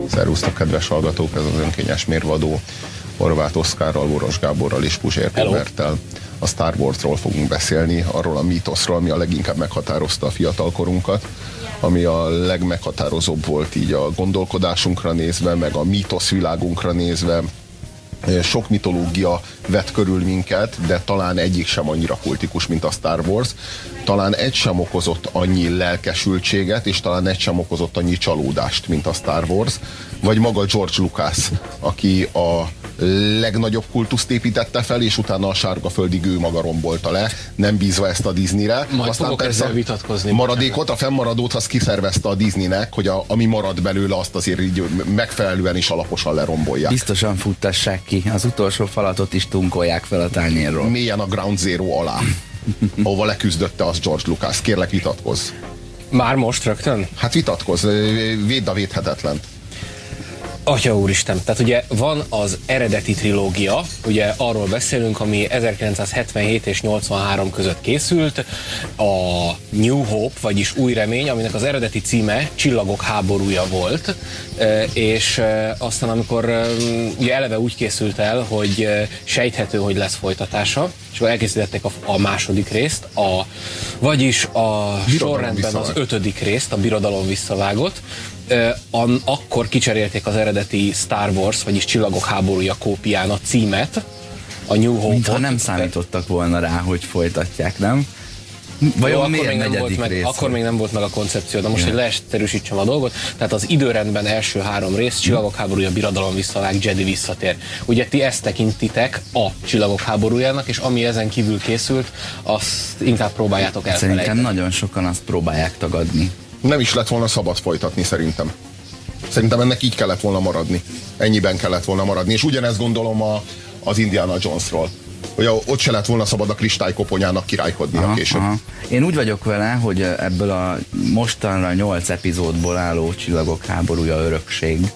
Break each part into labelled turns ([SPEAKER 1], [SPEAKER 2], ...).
[SPEAKER 1] Szervusztok, kedves hallgatók, ez az önkényes mérvadó. Horváth Oszkárral, Boros Gáborral és Puzsér Roberttel a Star Warsról fogunk beszélni, arról a mítoszról, ami a leginkább meghatározta a fiatalkorunkat, ami a legmeghatározóbb volt így a gondolkodásunkra nézve, meg a mítoszvilágunkra nézve. Sok mitológia vett körül minket, de talán egyik sem annyira kultikus, mint a Star Wars. Talán egy sem okozott annyi lelkesültséget, és talán egy sem okozott annyi csalódást, mint a Star Wars. Vagy maga George Lucas, aki a legnagyobb kultuszt építette fel, és utána a sárgaföldig ő maga rombolta le, nem bízva ezt a Disneyre.
[SPEAKER 2] Majd aztán persze vitatkozni.
[SPEAKER 1] Maradékot, a fennmaradót azt kiszervezte a Disneynek, hogy ami marad belőle, azt azért így megfelelően és alaposan lerombolják.
[SPEAKER 3] Biztosan futtassák ki. Az utolsó falatot is tunkolják fel a tányérról.
[SPEAKER 1] Mélyen a Ground Zero alá, ahova leküzdötte az George Lucas. Kérlek, vitatkozz.
[SPEAKER 2] Már most rögtön?
[SPEAKER 1] Hát vitatkozz, védd a védhetetlent.
[SPEAKER 2] Atya úristen, tehát ugye van az eredeti trilógia, ugye arról beszélünk, ami 1977 és 83 között készült, a New Hope, vagyis Új Remény, aminek az eredeti címe Csillagok háborúja volt, és aztán amikor ugye eleve úgy készült el, hogy sejthető, hogy lesz folytatása, és akkor elkészítették a második részt, vagyis a sorrendben az 5. részt, a Birodalom visszavágott. Akkor kicserélték az eredeti Star Wars, vagyis Csillagok háborúja kópián a címet, a New Hope-ot.
[SPEAKER 3] Mintha nem számítottak volna rá, hogy folytatják, nem? Vajon miért negyedik rész?
[SPEAKER 2] Akkor még nem volt meg a koncepció, de most, hogy leegyszerűsítsem a dolgot, tehát az időrendben első 3 rész, Csillagok háborúja, Birodalom visszavág, Jedi visszatér. Ugye ti ezt tekintitek a Csillagok háborújának, és ami ezen kívül készült, azt inkább próbáljátok elfelejteni.
[SPEAKER 3] Szerintem nagyon sokan azt próbálják tagadni.
[SPEAKER 1] Nem is lett volna szabad folytatni, szerintem. Szerintem ennek így kellett volna maradni. Ennyiben kellett volna maradni. És ugyanezt gondolom az Indiana Jonesról. Hogy ott se lett volna szabad a kristálykoponyának királykodnia később.
[SPEAKER 3] Én úgy vagyok vele, hogy ebből a mostanra 8 epizódból álló Csillagok háborúja örökséggel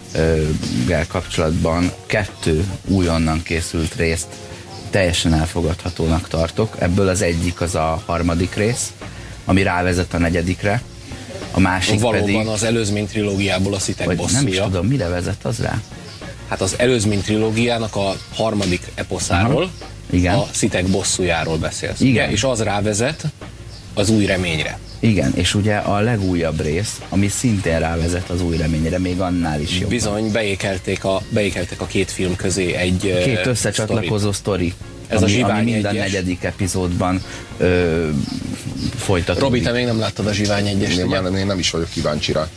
[SPEAKER 3] kapcsolatban 2 újonnan készült részt teljesen elfogadhatónak tartok. Ebből az egyik az a 3. rész, ami rávezet a 4-re. A másik
[SPEAKER 2] valóban
[SPEAKER 3] pedig...
[SPEAKER 2] az előzmény trilógiából a Sithek bosszúja.
[SPEAKER 3] Nem is tudom, mire vezet az rá?
[SPEAKER 2] Hát az előzmény trilógiának a 3. eposzáról,
[SPEAKER 3] igen.
[SPEAKER 2] A Sithek bosszújáról beszélsz.
[SPEAKER 3] Igen.
[SPEAKER 2] Ugye? És az rávezet az Új Reményre.
[SPEAKER 3] Igen, és ugye a legújabb rész, ami szintén rávezet az Új Reményre, még annál is jobban.
[SPEAKER 2] Bizony, beékelték a 2 film közé egy
[SPEAKER 3] 2 összecsatlakozó sztori.
[SPEAKER 2] Ez
[SPEAKER 3] ami minden 4. epizódban folytatódik.
[SPEAKER 2] Robi, te még nem láttad a Zsivány 1-est,
[SPEAKER 1] Én nem is vagyok kíváncsi rá.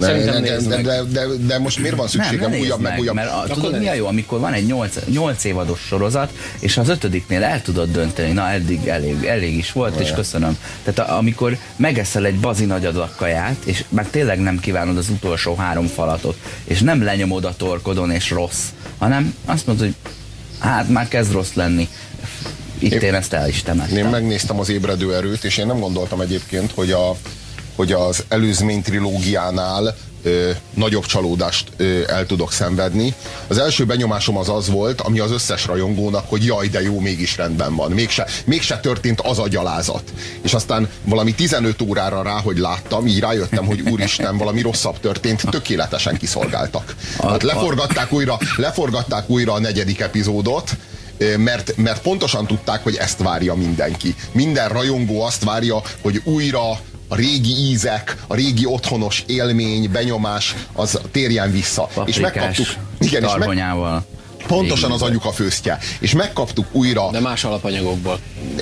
[SPEAKER 1] De most miért van szükségem újabb?
[SPEAKER 3] Mert tudod, mi a jó, amikor van egy 8 évados sorozat, és az 5-nél el tudod dönteni, na eddig elég is volt, és köszönöm. Tehát amikor megeszel egy bazi nagy adag kaját, és már tényleg nem kívánod az utolsó 3 falatot, és nem lenyomod a torkodon, és rossz, hanem azt mondod, hogy hát már kezd rossz lenni. Én ezt el is temettem.
[SPEAKER 1] Én megnéztem az Ébredő erőt, és én nem gondoltam egyébként, hogy az előzmény trilógiánál nagyobb csalódást el tudok szenvedni. Az első benyomásom az volt, ami az összes rajongónak, hogy jaj, de jó, mégis rendben van. Mégse történt az a gyalázat. És aztán valami 15 órára rá, hogy láttam, így rájöttem, hogy úristen, valami rosszabb történt, tökéletesen kiszolgáltak. Hát leforgatták újra a 4. epizódot, mert pontosan tudták, hogy ezt várja mindenki. Minden rajongó azt várja, hogy újra a régi ízek, a régi otthonos élmény, benyomás, az térjen vissza.
[SPEAKER 3] Paprikás,
[SPEAKER 1] és megkaptuk. Igen,
[SPEAKER 3] tarhonyával.
[SPEAKER 1] Pontosan az anyuka főztje. És megkaptuk újra.
[SPEAKER 2] De más alapanyagokból.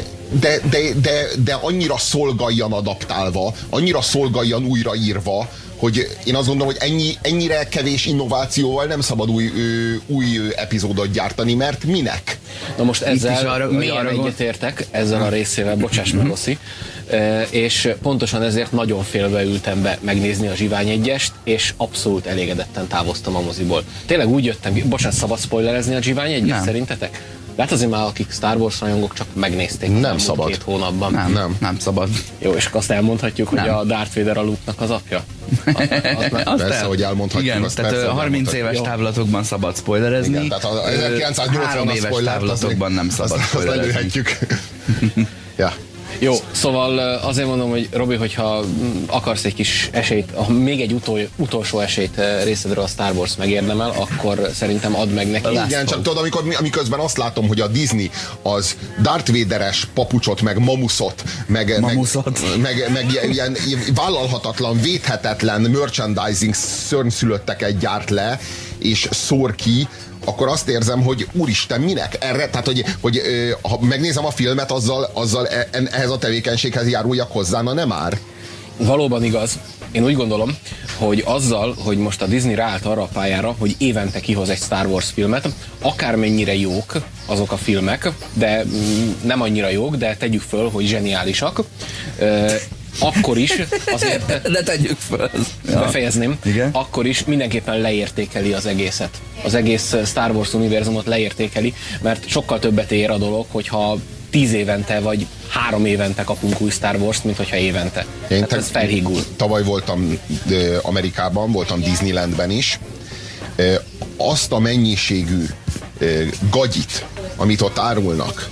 [SPEAKER 1] De annyira szolgáljan adaptálva, annyira szolgáljan újraírva, hogy én azt gondolom, hogy ennyire kevés innovációval nem szabad új epizódot gyártani, mert minek?
[SPEAKER 2] Na most ezzel milyen egyetértek, ezzel a részével, bocsáss meg, Oszi, és pontosan ezért nagyon félve ültem be megnézni a Zsivány 1-est, és abszolút elégedetten távoztam a moziból. Tényleg úgy jöttem, bocsánat, szabad spoilerezni a Zsivány 1-est szerintetek? Lehet azért már, akik Star Wars rajongók csak megnézték
[SPEAKER 1] nem szabad.
[SPEAKER 2] 2 hónapban.
[SPEAKER 3] Nem szabad.
[SPEAKER 2] Jó, és azt elmondhatjuk, hogy a Darth Vader a Luke-nak az apja?
[SPEAKER 1] Persze, hogy elmondhatjuk.
[SPEAKER 3] Igen, tehát 30 éves távlatokban szabad spoilerezni.
[SPEAKER 1] Igen, tehát a 1980-as
[SPEAKER 3] 3 éves távlatokban nem szabad spoilerezni.
[SPEAKER 1] Lelőhetjük. Ja.
[SPEAKER 2] Jó, szóval azért mondom, hogy Robi, hogyha akarsz egy kis esélyt, még egy utolsó esélyt részedről a Star Wars megérdemel, akkor szerintem add meg neki.
[SPEAKER 1] Igen, csak tudod, amiközben azt látom, hogy a Disney az Darth Vader-es papucsot, meg mamuszot, meg ilyen vállalhatatlan, védhetetlen merchandising szörnyszülötteket gyárt le, és szór ki, akkor azt érzem, hogy úristen, minek erre? Tehát, hogy ha megnézem a filmet, azzal ehhez a tevékenységhez járuljak hozzá, na nem ár.
[SPEAKER 2] Valóban igaz. Én úgy gondolom, hogy azzal, hogy most a Disney ráállt arra a pályára, hogy évente kihoz egy Star Wars filmet, akármennyire jók azok a filmek, de nem annyira jók, de tegyük föl, hogy zseniálisak, akkor is azért...
[SPEAKER 3] De tegyük föl.
[SPEAKER 2] Befejezném.
[SPEAKER 3] Igen?
[SPEAKER 2] Akkor is mindenképpen leértékeli az egészet. Az egész Star Wars univerzumot leértékeli, mert sokkal többet ér a dolog, hogyha 10 évente vagy 3 évente kapunk új Star Wars-t, mint hogyha évente. Hát ez felhígul.
[SPEAKER 1] Tavaly voltam Amerikában, voltam Disneylandben is. Azt a mennyiségű gagyit, amit ott árulnak,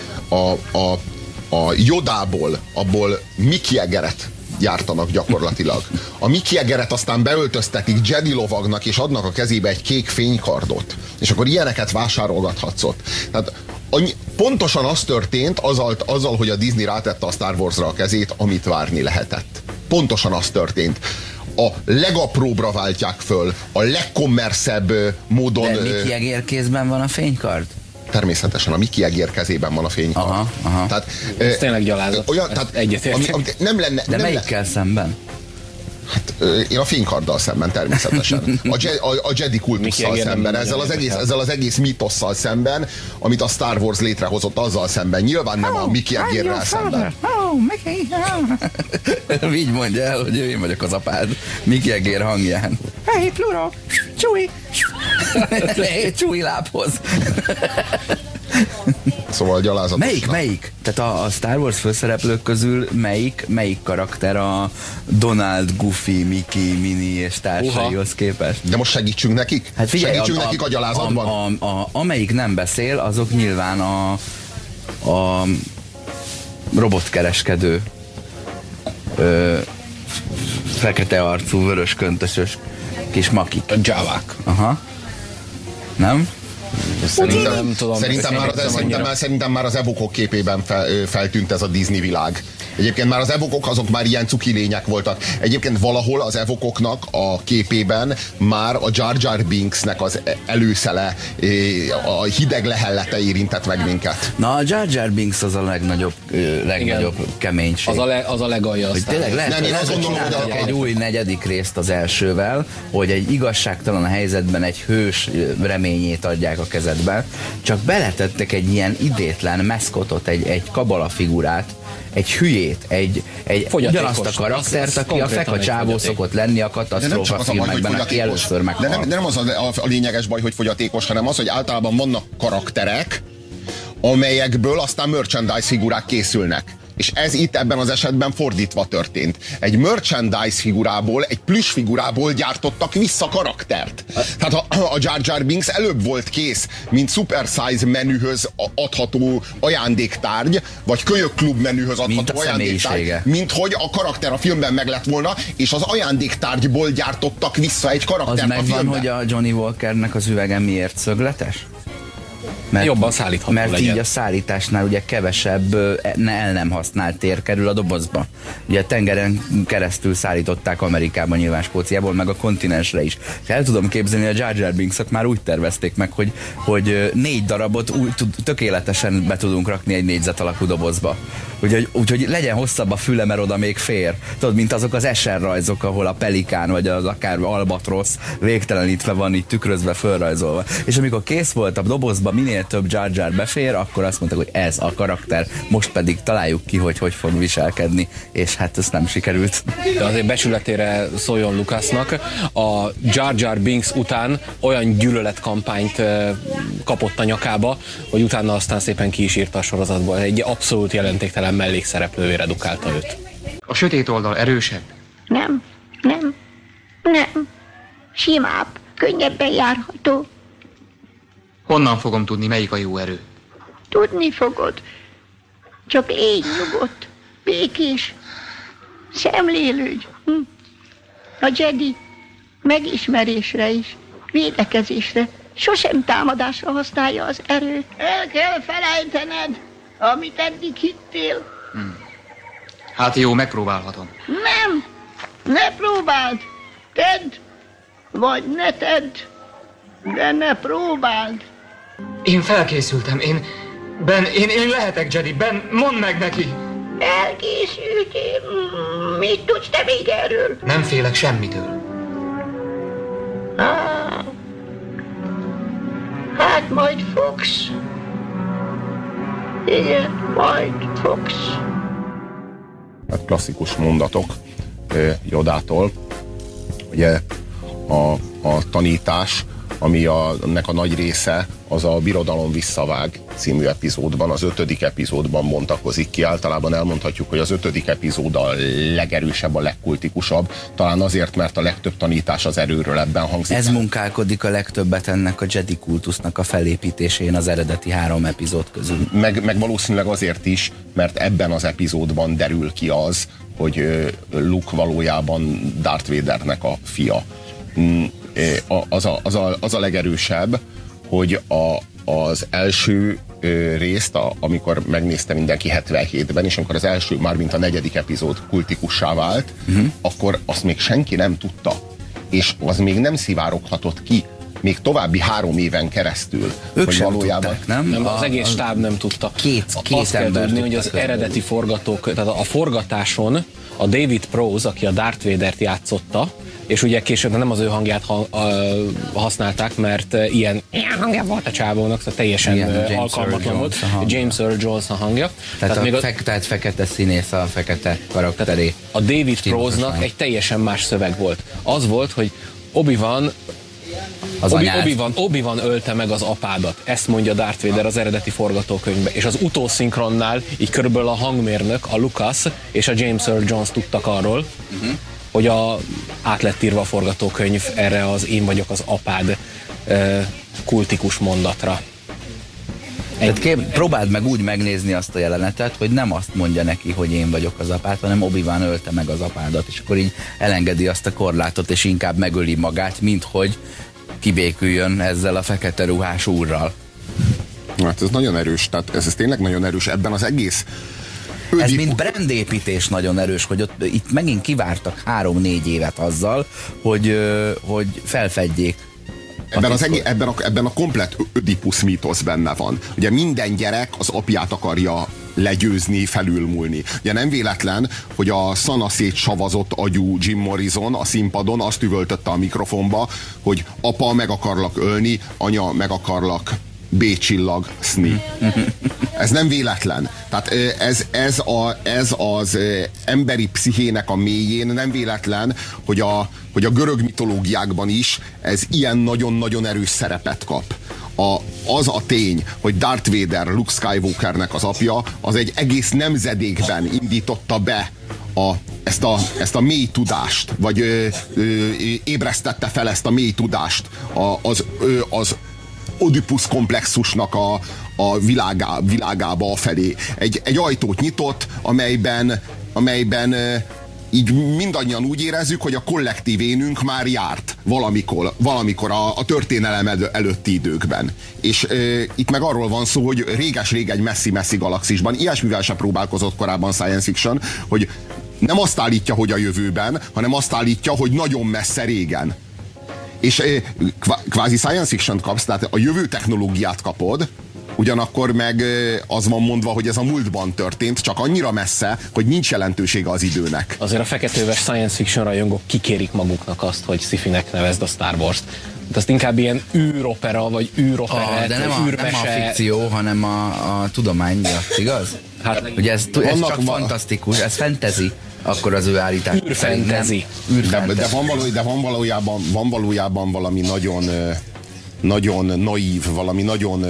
[SPEAKER 1] a Yodából, abból Mickey Egeret gyártanak gyakorlatilag. A Mickey Egeret aztán beöltöztetik Jedi lovagnak, és adnak a kezébe egy kék fénykardot. És akkor ilyeneket vásárolgathatsz ott. Tehát pontosan az történt azzal, hogy a Disney rátette a Star Warsra a kezét, amit várni lehetett. Pontosan az történt. A legapróbbra váltják föl, a legkommerszebb módon...
[SPEAKER 3] De Mickey Egér kézben van a fénykard?
[SPEAKER 1] Természetesen a Mickey Egér kezében van a fénykard.
[SPEAKER 3] Aha.
[SPEAKER 1] Tehát,
[SPEAKER 2] ez tényleg gyalázat.
[SPEAKER 1] Olyan, tehát,
[SPEAKER 2] egyetértek.
[SPEAKER 1] Nem lenne...
[SPEAKER 3] De melyikkel szemben?
[SPEAKER 1] Hát én a fénykarddal szemben természetesen. A Jedi kultusszal szemben, ezzel az egész mítosszal szemben, amit a Star Wars létrehozott, azzal szemben. Nyilván nem a Mickey Egérrel szemben.
[SPEAKER 3] Így mondja el, hogy én vagyok az apád. Mickey Egér hangján. Hey, Pluro! Chewie! Chewie lábhoz!
[SPEAKER 1] Szóval gyalázatos.
[SPEAKER 3] Melyik? Tehát a Star Wars főszereplők közül melyik karakter a Donald, Goofy, Mickey, Minnie és társaihoz képest?
[SPEAKER 1] De most segítsünk nekik?
[SPEAKER 3] Hát figyelj,
[SPEAKER 1] segítsünk nekik a gyalázatban?
[SPEAKER 3] Amelyik nem beszél, azok nyilván a robotkereskedő, fekete arcú, vörös köntösös kis makik.
[SPEAKER 2] A Javák.
[SPEAKER 3] Aha. Nem?
[SPEAKER 1] Szerintem már az evokok képében feltűnt ez a Disney világ. Egyébként már az evokok azok már ilyen cuki lények voltak. Egyébként valahol az evokoknak a képében már a Jar Jar Binksnek az előszele, a hideg lehellete érintett meg minket.
[SPEAKER 3] Na, a Jar Jar Binks az a legnagyobb keménység.
[SPEAKER 2] Az a legalja.
[SPEAKER 3] Hogy tényleg lehet, hogy csinálnak egy új 4. részt az elsővel, hogy egy igazságtalan helyzetben egy hős reményét adják a kezedbe, csak beletettek egy ilyen idétlen meszkotot, egy kabala figurát, egy hülyét, egy ugyanazt a karaktert, aki a feka csávó szokott lenni a katasztrófa filmekben, aki először meghal.
[SPEAKER 1] De nem az a lényeges baj, hogy fogyatékos, hanem az, hogy általában vannak karakterek, amelyekből aztán merchandise figurák készülnek. És ez itt ebben az esetben fordítva történt. Egy merchandise figurából, egy plüss figurából gyártottak vissza karaktert. Tehát a Jar Jar Binks előbb volt kész, mint super size menühöz adható ajándéktárgy, vagy kölyökklub menühöz adható ajándéktárgy, mint hogy a karakter a filmben meg lett volna, és az ajándéktárgyból gyártottak vissza egy karaktert a filmben.
[SPEAKER 3] Az megvan, hogy a Johnny Walkernek az üvege miért szögletes?
[SPEAKER 2] Jobban szállítható
[SPEAKER 3] mert
[SPEAKER 2] legyen.
[SPEAKER 3] Így a szállításnál ugye kevesebb el nem használt tér kerül a dobozba. Ugye tengeren keresztül szállították Amerikában, nyilván Skóciából, meg a kontinensre is. El tudom képzelni, a Jar Jar Binks-ot már úgy tervezték meg, hogy 4 darabot tökéletesen be tudunk rakni egy négyzet alakú dobozba. Úgyhogy legyen hosszabb a füle, mert oda még fér. Tudod, mint azok az Escher rajzok, ahol a pelikán, vagy az akár albatrosz végtelenítve van, így tükrözve, fölrajzolva. És amikor kész volt a dobozba, minél több Jar Jar befér, akkor azt mondták, hogy ez a karakter, most pedig találjuk ki, hogy fog viselkedni, és hát ez nem sikerült.
[SPEAKER 2] De azért becsületére szóljon Lucasnak, a Jar Jar Binks után olyan gyűlöletkampányt kapott a nyakába, hogy utána aztán szépen ki is írta a sorozatból. Egy abszolút jelentéktelen mellékszereplővé redukálta őt.
[SPEAKER 4] A sötét oldal erősebb?
[SPEAKER 5] Nem. Simább, könnyebben járható.
[SPEAKER 4] Honnan fogom tudni, melyik a jó erő?
[SPEAKER 5] Tudni fogod. Csak éj nyugodt. békés, szemlélődj. A Jedi megismerésre is, védekezésre, sosem támadásra használja az erőt. El kell felejtened, amit eddig hittél.
[SPEAKER 4] Hát jó, megpróbálhatom.
[SPEAKER 5] Nem, ne próbáld. Tedd, vagy ne tedd, de ne próbáld.
[SPEAKER 4] Én felkészültem, én lehetek Jedi, Ben, mondd meg neki.
[SPEAKER 5] Elkészültél? Mit tudsz te még erről?
[SPEAKER 4] Nem félek semmitől.
[SPEAKER 5] Hát majd fogsz. Igen, majd fogsz.
[SPEAKER 1] Hát klasszikus mondatok Jodától. Ugye a tanítás, ami ennek a nagy része, az a Birodalom visszavág című epizódban, az 5. epizódban bontakozik ki. Általában elmondhatjuk, hogy az 5. epizód a legerősebb, a legkultikusabb, talán azért, mert a legtöbb tanítás az erőről ebben hangzik.
[SPEAKER 3] Ez munkálkodik a legtöbbet ennek a Jedi kultusznak a felépítésén az eredeti 3 epizód közül.
[SPEAKER 1] Meg valószínűleg azért is, mert ebben az epizódban derül ki az, hogy Luke valójában Darth Vadernek a fia. Az a legerősebb, hogy az első részt, amikor megnézte mindenki 77-ben, és amikor az első, mármint a 4. epizód kultikussá vált, akkor azt még senki nem tudta. És az még nem szivároghatott ki, még további 3 éven keresztül.
[SPEAKER 3] Ők sem tudták, nem?
[SPEAKER 2] Az egész stáb nem tudta.
[SPEAKER 3] Két
[SPEAKER 2] azt kell tudni, hogy az
[SPEAKER 3] körülbelül.
[SPEAKER 2] eredeti tehát a forgatáson a David Prowse, aki a Darth Vadert játszotta, és ugye később nem az ő hangját használták, mert ilyen hangja volt a csávónak, szóval teljesen alkalmatlan volt. James Earl Jones a hangja.
[SPEAKER 3] Tehát fekete színész a fekete karakteré.
[SPEAKER 2] A David Prowse-nak egy teljesen más szöveg volt. Az volt, hogy Obi-Wan ölte meg az apádat. Ezt mondja Darth Vader az eredeti forgatókönyvben. És az utószinkronnál így körülbelül a hangmérnök, a Lucas és a James Earl Jones tudtak arról, hogy át lett írva a forgatókönyv erre az én vagyok az apád kultikus mondatra.
[SPEAKER 3] Próbáld meg úgy megnézni azt a jelenetet, hogy nem azt mondja neki, hogy én vagyok az apád, hanem Obi-Wan ölte meg az apádat, és akkor így elengedi azt a korlátot, és inkább megöli magát, mint hogy kibéküljön ezzel a fekete ruhás úrral.
[SPEAKER 1] Hát ez nagyon erős, tehát ez tényleg nagyon erős ebben az egész.
[SPEAKER 3] Ez mint brandépítés nagyon erős, hogy itt megint kivártak 3-4 évet azzal, hogy felfedjék.
[SPEAKER 1] Ebben a komplett Ödipusz mítosz benne van. Ugye minden gyerek az apját akarja legyőzni, felülmúlni. Ugye nem véletlen, hogy a szanaszét savazott agyú Jim Morrison a színpadon azt üvöltötte a mikrofonba, hogy apa, meg akarlak ölni, anya, meg akarlak B-csillag szni. Ez nem véletlen. Tehát ez az emberi pszichének a mélyén nem véletlen, hogy a görög mitológiákban is ez ilyen nagyon-nagyon erős szerepet kap. Az a tény, hogy Darth Vader Luke Skywalkernek az apja, az egy egész nemzedékben indította be ezt a mély tudást, vagy ébresztette fel ezt a mély tudást az Oedipus komplexusnak a világába afelé. Egy ajtót nyitott, amelyben így mindannyian úgy érezzük, hogy a kollektív énünk már járt valamikor a történelem előtti időkben. És itt meg arról van szó, hogy réges-rég egy messzi-messzi galaxisban, ilyesmivel sem próbálkozott korábban science fiction, hogy nem azt állítja, hogy a jövőben, hanem azt állítja, hogy nagyon messze régen. És kvázi science fiction kapsz, tehát a jövő technológiát kapod, ugyanakkor meg az van mondva, hogy ez a múltban történt, csak annyira messze, hogy nincs jelentősége az időnek.
[SPEAKER 2] Azért a feketőves science fiction rajongók kikérik maguknak azt, hogy sci-finek nevezd a Star Wars-t. De azt inkább ilyen űropera, vagy űroperet,
[SPEAKER 3] de nem a fikció, hanem a tudomány miatt, igaz? Hát, ugye ez csak fantasztikus, ez fantasy. Akkor az ő állítás.
[SPEAKER 2] Űrfentezi.
[SPEAKER 1] De van valójában valami nagyon naív, valami nagyon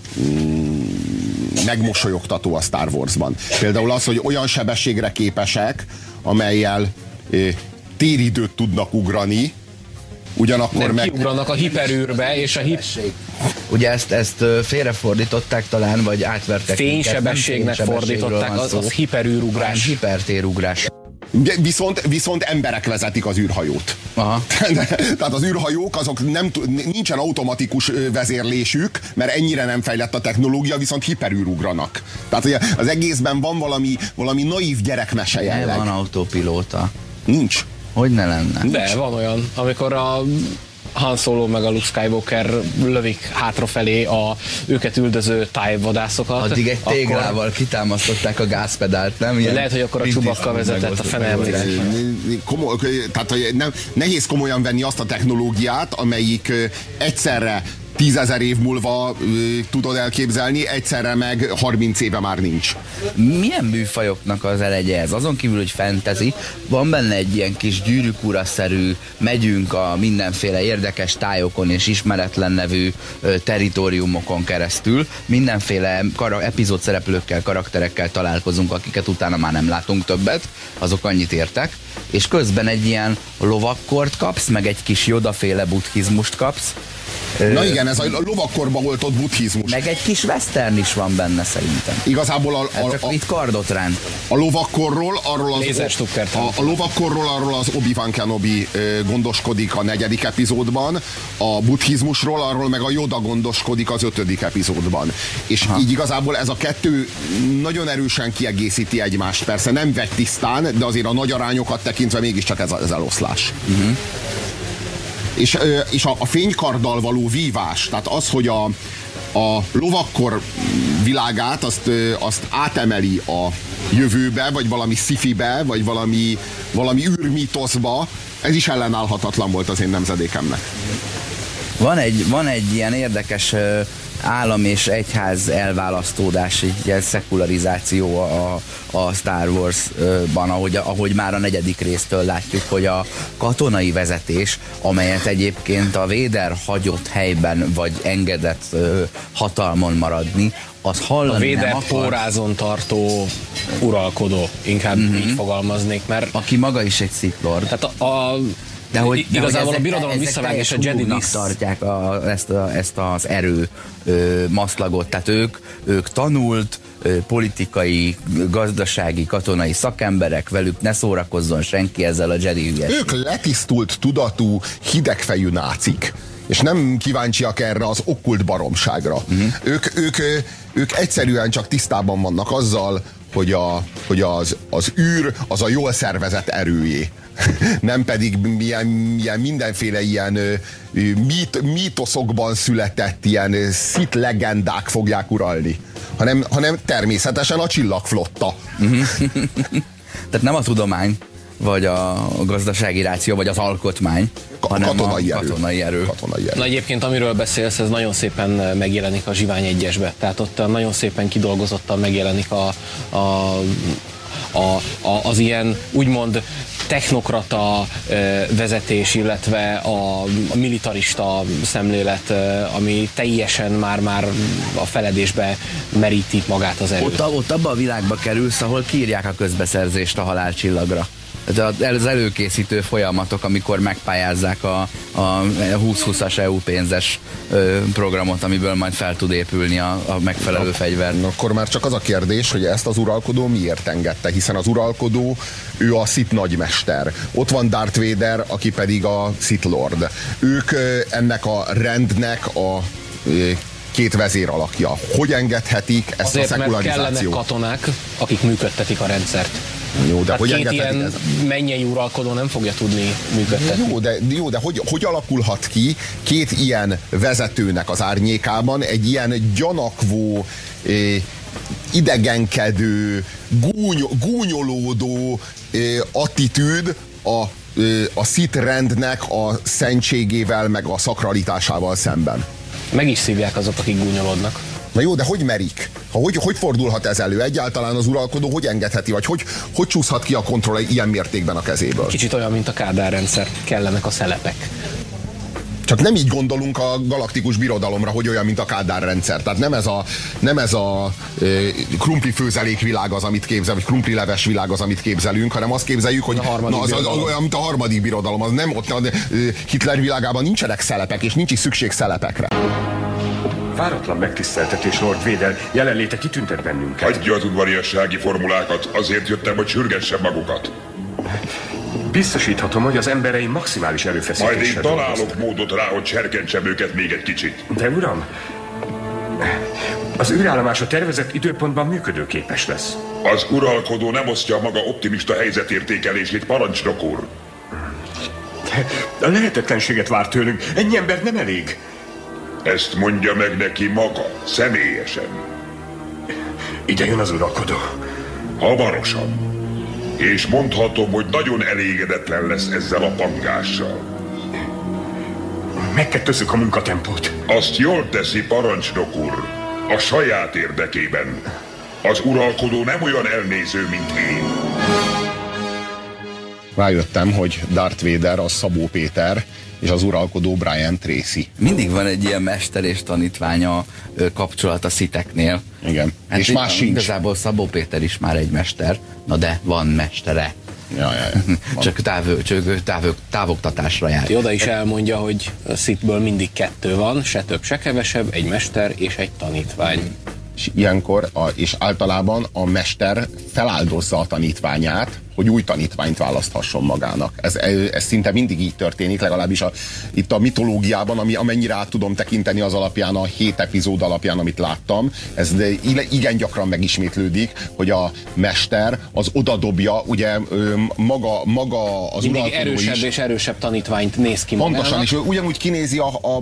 [SPEAKER 1] megmosolyogtató a Star Warsban. Például az, hogy olyan sebességre képesek, amellyel téridőt tudnak ugrani, Ugyanakkor meg...
[SPEAKER 2] kiugranak a hiperűrbe, és a
[SPEAKER 3] Ugye ezt félrefordították talán, vagy átvertek.
[SPEAKER 2] Fénysebességnek fordították, az hiperűrugrás.
[SPEAKER 3] Hipertérugrás.
[SPEAKER 1] Viszont emberek vezetik az űrhajót.
[SPEAKER 3] Aha.
[SPEAKER 1] Tehát az űrhajók, azok nincsen automatikus vezérlésük, mert ennyire nem fejlett a technológia, viszont hiperűrugranak. Tehát ugye az egészben van valami naív gyerekmese jelleg.
[SPEAKER 3] Van autópilóta.
[SPEAKER 1] Nincs.
[SPEAKER 3] Hogy ne lenne?
[SPEAKER 2] De van olyan, amikor a Han Solo meg a Luke Skywalker lövik hátrafelé a őket üldöző tájvadászokat.
[SPEAKER 3] Addig egy téglával kitámasztották a gázpedált, nem?
[SPEAKER 2] Ilyen lehet, hogy akkor a Chewbacca vezetett, a fene emlékszik.
[SPEAKER 1] Tehát nehéz komolyan venni azt a technológiát, amelyik egyszerre 10 000 év múlva tudod elképzelni, egyszerre meg 30 éve már nincs.
[SPEAKER 3] Milyen műfajoknak az elegye ez? Azon kívül, hogy fantasy, van benne egy ilyen kis Gyűrűk ura-szerű, megyünk a mindenféle érdekes tájokon és ismeretlen nevű territóriumokon keresztül, mindenféle epizódszereplőkkel, karakterekkel találkozunk, akiket utána már nem látunk többet, azok annyit értek, és közben egy ilyen lovakkort kapsz, meg egy kis Yoda-féle buddhizmust kapsz.
[SPEAKER 1] Na igen, ez a lovakkorba oltott buddhizmus.
[SPEAKER 3] Meg egy kis western is van benne szerintem.
[SPEAKER 1] Igazából
[SPEAKER 3] itt kardot ránt.
[SPEAKER 1] A lovakkorról arról az Obi-Wan Kenobi gondoskodik a 4. epizódban, a buddhizmusról arról meg a Yoda gondoskodik az 5. epizódban. És így igazából ez a kettő nagyon erősen kiegészíti egymást. Persze nem vegy tisztán, de azért a nagy arányokat tekintve mégiscsak ez eloszlás. És a fénykarddal való vívás, tehát az, hogy a lovakkor világát azt átemeli a jövőbe, vagy valami sci-fibe, vagy valami űrmítoszba, ez is ellenállhatatlan volt az én nemzedékemnek.
[SPEAKER 3] Van egy ilyen érdekes állam és egyház elválasztódás, egy ilyen szekularizáció a Star Wars-ban, ahogy már a 4. résztől látjuk, hogy a katonai vezetés, amelyet egyébként a Vader hagyott helyben, vagy engedett hatalmon maradni, az hallani
[SPEAKER 2] a Vader pórázon tartó uralkodó, inkább így fogalmaznék, mert...
[SPEAKER 3] Aki maga is egy Sith Lord.
[SPEAKER 2] Tehát
[SPEAKER 3] de
[SPEAKER 2] igazából a birodalom visszavág és a Jedi
[SPEAKER 3] tartják ezt az erő maszlagot. Tehát ők tanult, politikai, gazdasági, katonai szakemberek, velük ne szórakozzon senki ezzel a Jedi ügyes.
[SPEAKER 1] Ők letisztult, tudatú, hidegfejű nácik. És nem kíváncsiak erre az okkult baromságra. Ők egyszerűen csak tisztában vannak azzal, hogy az űr az a jól szervezett erőjé. Nem pedig mindenféle ilyen mítoszokban született ilyen Sith legendák fogják uralni, hanem természetesen a csillagflotta.
[SPEAKER 3] Tehát nem a tudomány, vagy a gazdasági ráció, vagy az alkotmány, hanem katonai erő.
[SPEAKER 2] Na egyébként, amiről beszélsz, ez nagyon szépen megjelenik a Zsivány 1-esbe. Tehát ott nagyon szépen kidolgozottan megjelenik az ilyen úgymond technokrata vezetés, illetve a militarista szemlélet, ami teljesen már a feledésbe meríti magát az erőt.
[SPEAKER 3] Ott abba a világba kerülsz, ahol kiírják a közbeszerzést a halálcsillagra. Az előkészítő folyamatok, amikor megpályázzák a 2020-as EU pénzes programot, amiből majd fel tud épülni a megfelelő fegyver.
[SPEAKER 1] Akkor már csak az a kérdés, hogy ezt az uralkodó miért engedte, hiszen az uralkodó, ő a Sith nagymester. Ott van Darth Vader, aki pedig a Sith Lord. Ők ennek a rendnek a két vezér alakja. Hogy engedhetik ezt
[SPEAKER 2] azért,
[SPEAKER 1] a szekularizációt?
[SPEAKER 2] Azért, mert kellenek katonák, akik működtetik a rendszert.
[SPEAKER 1] Jó, de hogy
[SPEAKER 2] két ilyen mennyei uralkodó nem fogja tudni működtetni.
[SPEAKER 1] Jó, de hogy alakulhat ki két ilyen vezetőnek az árnyékában egy ilyen gyanakvó, idegenkedő, gúnyolódó attitűd a Sith rendnek a szentségével, meg a szakralitásával szemben?
[SPEAKER 2] Meg is szívják azok, akik gúnyolódnak.
[SPEAKER 1] Na jó, de hogy merik? Hogy fordulhat ez elő? Egyáltalán az uralkodó hogy engedheti? Vagy hogy csúszhat ki a kontroll ilyen mértékben a kezéből?
[SPEAKER 2] Kicsit olyan, mint a Kádár rendszer. Kellenek a szelepek.
[SPEAKER 1] Csak nem így gondolunk a galaktikus birodalomra, hogy olyan, mint a Kádár rendszer. Tehát nem ez a krumpli főzelék világ az, amit képzel, vagy krumpli leves világ az, amit képzelünk, hanem azt képzeljük, hogy az olyan, mint a harmadik birodalom. Az nem ott, Hitler világában nincsenek szelepek, és nincs is szükség szelepekre.
[SPEAKER 6] Váratlan megtiszteltetés, Lord Vader. Jelenléte kitüntet bennünket.
[SPEAKER 7] Hagyja az udvariassági formulákat, azért jöttem, hogy sürgessem magukat.
[SPEAKER 6] Biztosíthatom, hogy az embereim maximális erőfeszítéssel
[SPEAKER 7] Majd én találok
[SPEAKER 6] dolgoznak.
[SPEAKER 7] módot rá, hogy serkentsem őket még egy kicsit.
[SPEAKER 6] De uram, az űrállomás a tervezett időpontban működőképes lesz.
[SPEAKER 7] Az uralkodó nem osztja maga optimista helyzetértékelését, parancsnok úr.
[SPEAKER 6] A lehetetlenséget vár tőlünk. Ennyi ember nem elég.
[SPEAKER 7] Ezt mondja meg neki maga, személyesen.
[SPEAKER 6] Ide jön az uralkodó.
[SPEAKER 7] Hamarosan. És mondhatom, hogy nagyon elégedetlen lesz ezzel a pangással.
[SPEAKER 6] Megkettőzzük a munkatempót.
[SPEAKER 7] Azt jól teszi, parancsnok úr. A saját érdekében. Az uralkodó nem olyan elnéző, mint én.
[SPEAKER 1] Rájöttem, hogy Darth Vader az Szabó Péter, és az uralkodó Brian Tracy.
[SPEAKER 3] Mindig van egy ilyen mester és tanítványa kapcsolat a sziteknél.
[SPEAKER 1] Igen.
[SPEAKER 3] Hát
[SPEAKER 1] és más sincs.
[SPEAKER 3] Igazából Szabó Péter is már egy mester, na de van mestere.
[SPEAKER 1] Ja.
[SPEAKER 3] Csak távoktatásra jár.
[SPEAKER 2] Oda is elmondja, hogy a Sithből mindig 2 van, se több, se kevesebb, egy mester és egy tanítvány.
[SPEAKER 1] És ilyenkor, és általában a mester feláldozza a tanítványát, hogy új tanítványt választhasson magának. Ez szinte mindig így történik, legalábbis itt a mitológiában, amennyire át tudom tekinteni az alapján, a 7 epizód alapján, amit láttam, ez igen gyakran megismétlődik, hogy a mester az odadobja, ugye maga az
[SPEAKER 2] mindig
[SPEAKER 1] uralkodó
[SPEAKER 2] erősebb
[SPEAKER 1] is.
[SPEAKER 2] És erősebb tanítványt néz ki magának.
[SPEAKER 1] Pontosan, és ugyanúgy kinézi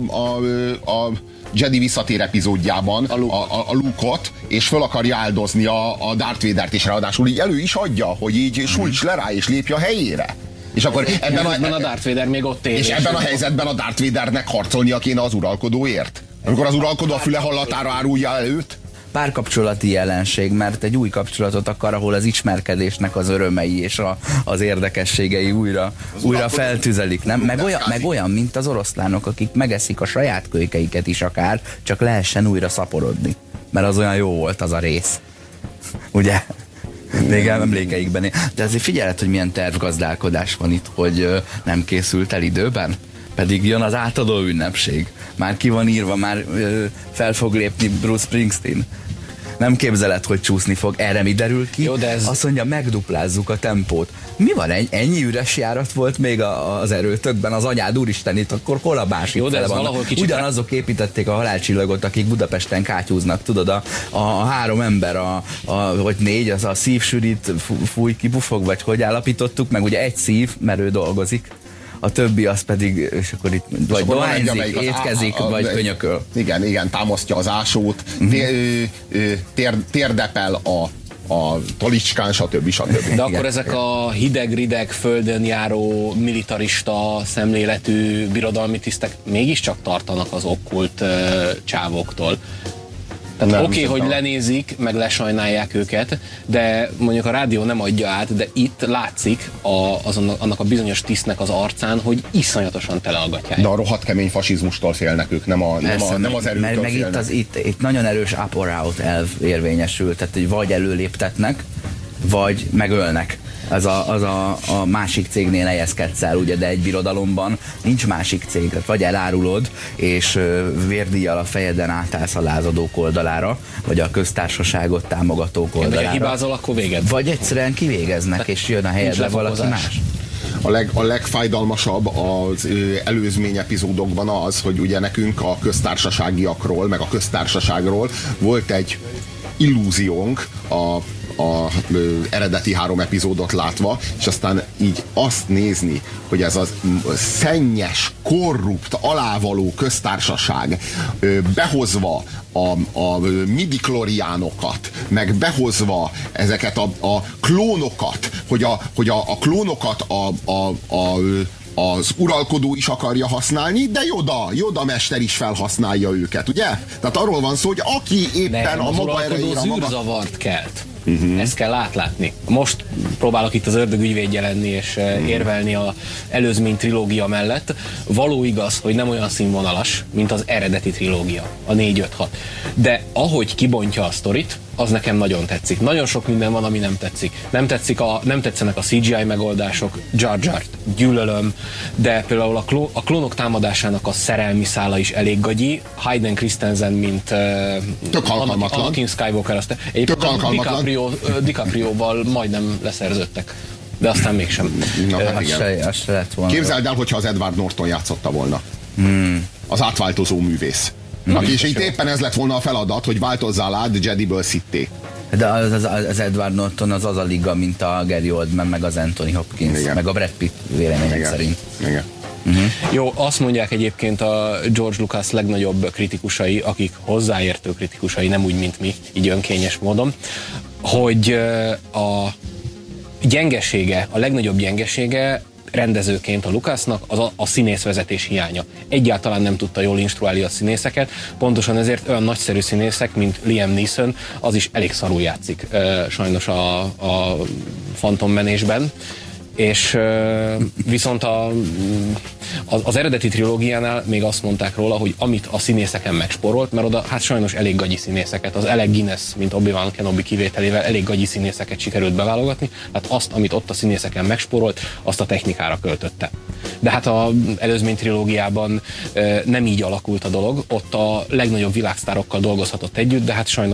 [SPEAKER 1] a Jedi visszatér epizódjában a Luke-ot, és föl akarja áldozni a Darth Vadert, és ráadásul így elő is adja, hogy így sújts le rá, és lépj a helyére. És akkor ebben
[SPEAKER 2] a Darth Vader még ott él.
[SPEAKER 1] És ebben a helyzetben a Darth Vadernek harcolnia kéne az uralkodóért. Amikor az uralkodó a füle hallatára árulja előtt.
[SPEAKER 3] Párkapcsolati jelenség, mert egy új kapcsolatot akar, ahol az ismerkedésnek az örömei és az érdekességei újra feltüzelik, nem? Meg olyan, mint az oroszlánok, akik megeszik a saját kölykeiket is akár, csak lehessen újra szaporodni. Mert az olyan jó volt az a rész. Ugye? Még emlékeikben. De azért figyelhet, hogy milyen tervgazdálkodás van itt, hogy nem készült el időben. Pedig jön az átadó ünnepség. Már ki van írva, már fel fog lépni Bruce Springsteen. Nem képzeled, hogy csúszni fog. Erre mi derül ki?
[SPEAKER 2] Jó,
[SPEAKER 3] Azt mondja, megduplázzuk a tempót. Mi van, ennyi üres járat volt még az erőtökben, az anyád úristenit, akkor hol a másik fele van? Ugyanazok építették a halálcsillagot, akik Budapesten kátyúznak, tudod, a 3 ember, vagy 4, az a szívsűrít fúj ki bufog, vagy hogy állapítottuk, meg ugye egy szív, mert ő dolgozik. A többi az pedig, és akkor itt vagy dohányzik, étkezik, vagy könyököl.
[SPEAKER 1] Igen, támasztja az ásót, térdepel a talicskán, stb.
[SPEAKER 2] De akkor ezek a hideg-rideg, földön járó, militarista szemléletű birodalmi tisztek mégiscsak tartanak az okkult csávóktól. Tehát oké, hogy lenézik, meg lesajnálják őket, de mondjuk a rádió nem adja át, de itt látszik annak a bizonyos tisztnek az arcán, hogy iszonyatosan teleaggatják.
[SPEAKER 1] De a rohadt kemény fasizmustól félnek ők, nem az erőtől félnek.
[SPEAKER 3] Mert itt nagyon erős up or out elv érvényesül, tehát hogy vagy előléptetnek, vagy megölnek. Az a másik cégnél helyezkedsz el, ugye, de egy birodalomban nincs másik cég, tehát vagy elárulod, és vérdíjjal a fejeden átállsz a lázadók oldalára, vagy a köztársaságot támogatók oldalára.
[SPEAKER 2] Ha hibázol, akkor véged.
[SPEAKER 3] Vagy egyszerűen kivégeznek, és jön a helyedre valaki más.
[SPEAKER 1] A legfájdalmasabb az előzmény epizódokban az, hogy ugye nekünk a köztársaságiakról, meg a köztársaságról volt egy illúziónk a eredeti 3 epizódot látva, és aztán így azt nézni, hogy ez az szennyes, korrupt, alávaló köztársaság behozva a midi-kloriánokat, meg behozva ezeket a klónokat, hogy a klónokat az uralkodó is akarja használni, de Yoda mester is felhasználja őket, ugye? Tehát arról van szó, hogy aki éppen
[SPEAKER 2] nem,
[SPEAKER 1] a maga erejére...
[SPEAKER 2] az uralkodó zűrzavart kelt. Ezt kell átlátni. Most próbálok itt az ördög ügyvédje lenni és érvelni az előzmény trilógia mellett. Való igaz, hogy nem olyan színvonalas, mint az eredeti trilógia, a 4-5-6. De ahogy kibontja a sztorit, az nekem nagyon tetszik. Nagyon sok minden van, ami nem tetszik. Nem tetszenek a CGI megoldások, Jar Jar-t gyűlölöm, de például a klónok támadásának a szerelmi szála is elég gagyi. Hayden Christensen, mint Anakin Skywalker, azt DiCaprioval majdnem leszerződtek. De aztán mégsem.
[SPEAKER 3] Az se lett volna.
[SPEAKER 1] Képzeld el, hogyha az Edward Norton játszotta volna. Az átváltozó művész. És itt éppen ez lett volna a feladat, hogy változzál át Jediből Sitté.
[SPEAKER 3] De az Edward Norton az a liga, mint a Gary Oldman, meg az Anthony Hopkins, igen. Meg a Brad Pitt vélemények szerint.
[SPEAKER 1] Igen.
[SPEAKER 2] Jó, azt mondják egyébként a George Lucas legnagyobb kritikusai, akik hozzáértő kritikusai, nem úgy, mint mi, így önkényes módon, hogy a gyengesége, a legnagyobb gyengesége rendezőként a Lucasnak a színészvezetés hiánya. Egyáltalán nem tudta jól instruálni a színészeket, pontosan ezért olyan nagyszerű színészek, mint Liam Neeson, az is elég szarul játszik sajnos a Phantom Menace-ben. És viszont az eredeti trilógiánál még azt mondták róla, hogy amit a színészeken megsporolt, mert oda hát sajnos elég gagyi színészeket, az Alec Guinness, mint Obi-Wan Kenobi kivételével elég gagyi színészeket sikerült beválogatni, hát azt, amit ott a színészeken megsporolt, azt a technikára költötte. De hát az előzmény trilógiában nem így alakult a dolog, ott a legnagyobb világsztárokkal dolgozhatott együtt, de hát sajnos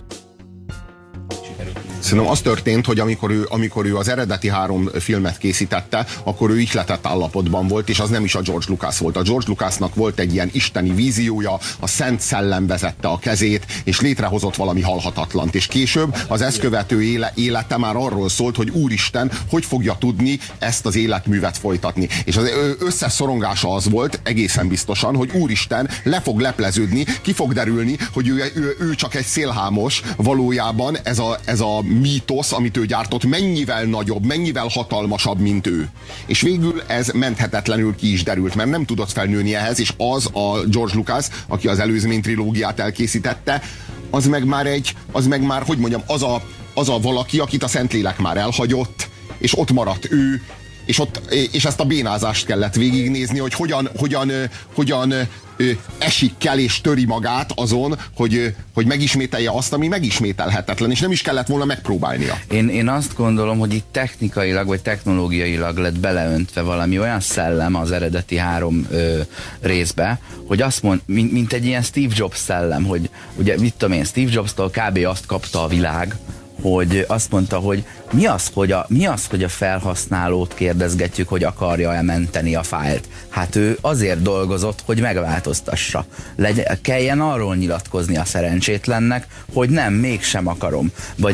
[SPEAKER 1] Szerintem az történt, hogy amikor ő az eredeti 3 filmet készítette, akkor ő ihletett állapotban volt, és az nem is a George Lucas volt. A George Lucasnak volt egy ilyen isteni víziója, a Szent Szellem vezette a kezét, és létrehozott valami halhatatlant. És később az ezt követő élete már arról szólt, hogy Úristen, hogy fogja tudni ezt az életművet folytatni. És az összes szorongása az volt, egészen biztosan, hogy Úristen, le fog lepleződni, ki fog derülni, hogy ő csak egy szélhámos, valójában ez a mítosz, amit ő gyártott, mennyivel nagyobb, mennyivel hatalmasabb, mint ő. És végül ez menthetetlenül ki is derült, mert nem tudott felnőni ehhez, és az a George Lucas, aki az előzmény trilógiát elkészítette, az meg már, hogy mondjam, az a valaki, akit a Szentlélek már elhagyott, és ott maradt ő, és ezt a bénázást kellett végignézni, hogy hogyan esik kell és töri magát azon, hogy megismételje azt, ami megismételhetetlen, és nem is kellett volna megpróbálnia.
[SPEAKER 3] Én azt gondolom, hogy itt technikailag vagy technológiailag lett beleöntve valami olyan szellem az eredeti 3 részbe, hogy azt mond, mint egy ilyen Steve Jobs szellem, hogy ugye mit tudom én, Steve Jobs-tól kb. Azt kapta a világ, hogy azt mondta, hogy mi az, hogy a felhasználót kérdezgetjük, hogy akarja-e menteni a fájlt. Hát ő azért dolgozott, hogy megváltoztassa. Kelljen arról nyilatkozni a szerencsétlennek, hogy nem, mégsem akarom. Vagy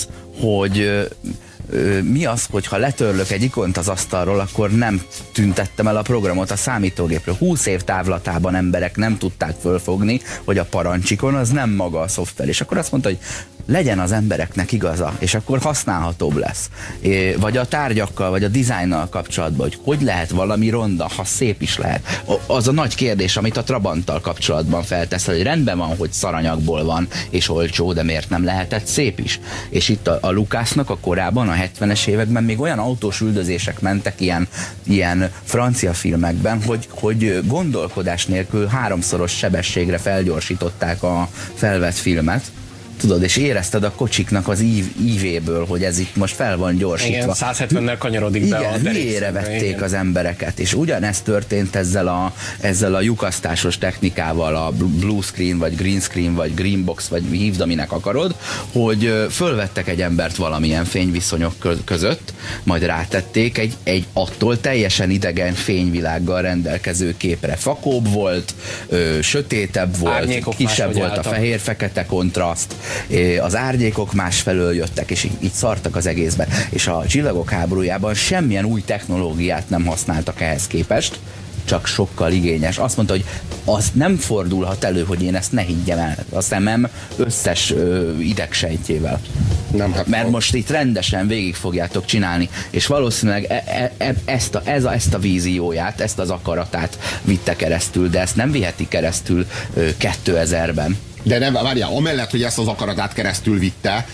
[SPEAKER 3] mi az, hogyha letörlök egy ikont az asztalról, akkor nem tüntettem el a programot a számítógépről. 20 év távlatában emberek nem tudták fölfogni, hogy a parancsikon az nem maga a szoftver. És akkor azt mondta, hogy legyen az embereknek igaza, és akkor használhatóbb lesz. Vagy a tárgyakkal, vagy a dizájnnal kapcsolatban, hogy lehet valami ronda, ha szép is lehet. Az a nagy kérdés, amit a Trabanttal kapcsolatban felteszel, hogy rendben van, hogy szaranyagból van, és olcsó, de miért nem lehetett szép is? És itt a Lucasnak a korában, a 70-es években még olyan autós üldözések mentek ilyen francia filmekben, hogy gondolkodás nélkül 3-szoros sebességre felgyorsították a felvett filmet. Tudod, és érezted a kocsiknak az ívéből, hogy ez itt most fel van gyorsítva.
[SPEAKER 2] Igen, 170-nel kanyarodik be a
[SPEAKER 3] derékszemre. Igen, hülyére vették az embereket, és ugyanezt történt ezzel a lyukasztásos technikával, a blue screen, vagy green screen, vagy green box, vagy hívd, aminek akarod, hogy fölvettek egy embert valamilyen fényviszonyok között, majd rátették egy attól teljesen idegen fényvilággal rendelkező képre. Fakóbb volt, sötétebb volt, árnyékok kisebb volt a fehér-fekete kontraszt, az árnyékok másfelől jöttek, és így szartak az egészben. És a Csillagok háborújában semmilyen új technológiát nem használtak ehhez képest, csak sokkal igényes. Azt mondta, hogy az nem fordulhat elő, hogy én ezt ne higgyem el. A szemem összes idegsejtjével. Nem, hát mert most itt rendesen végig fogjátok csinálni, és valószínűleg ezt a vízióját, ezt az akaratát vitte keresztül, de ezt nem viheti keresztül 2000-ben.
[SPEAKER 1] De nem, várjál, amellett, hogy ezt az akaratát keresztül vitte,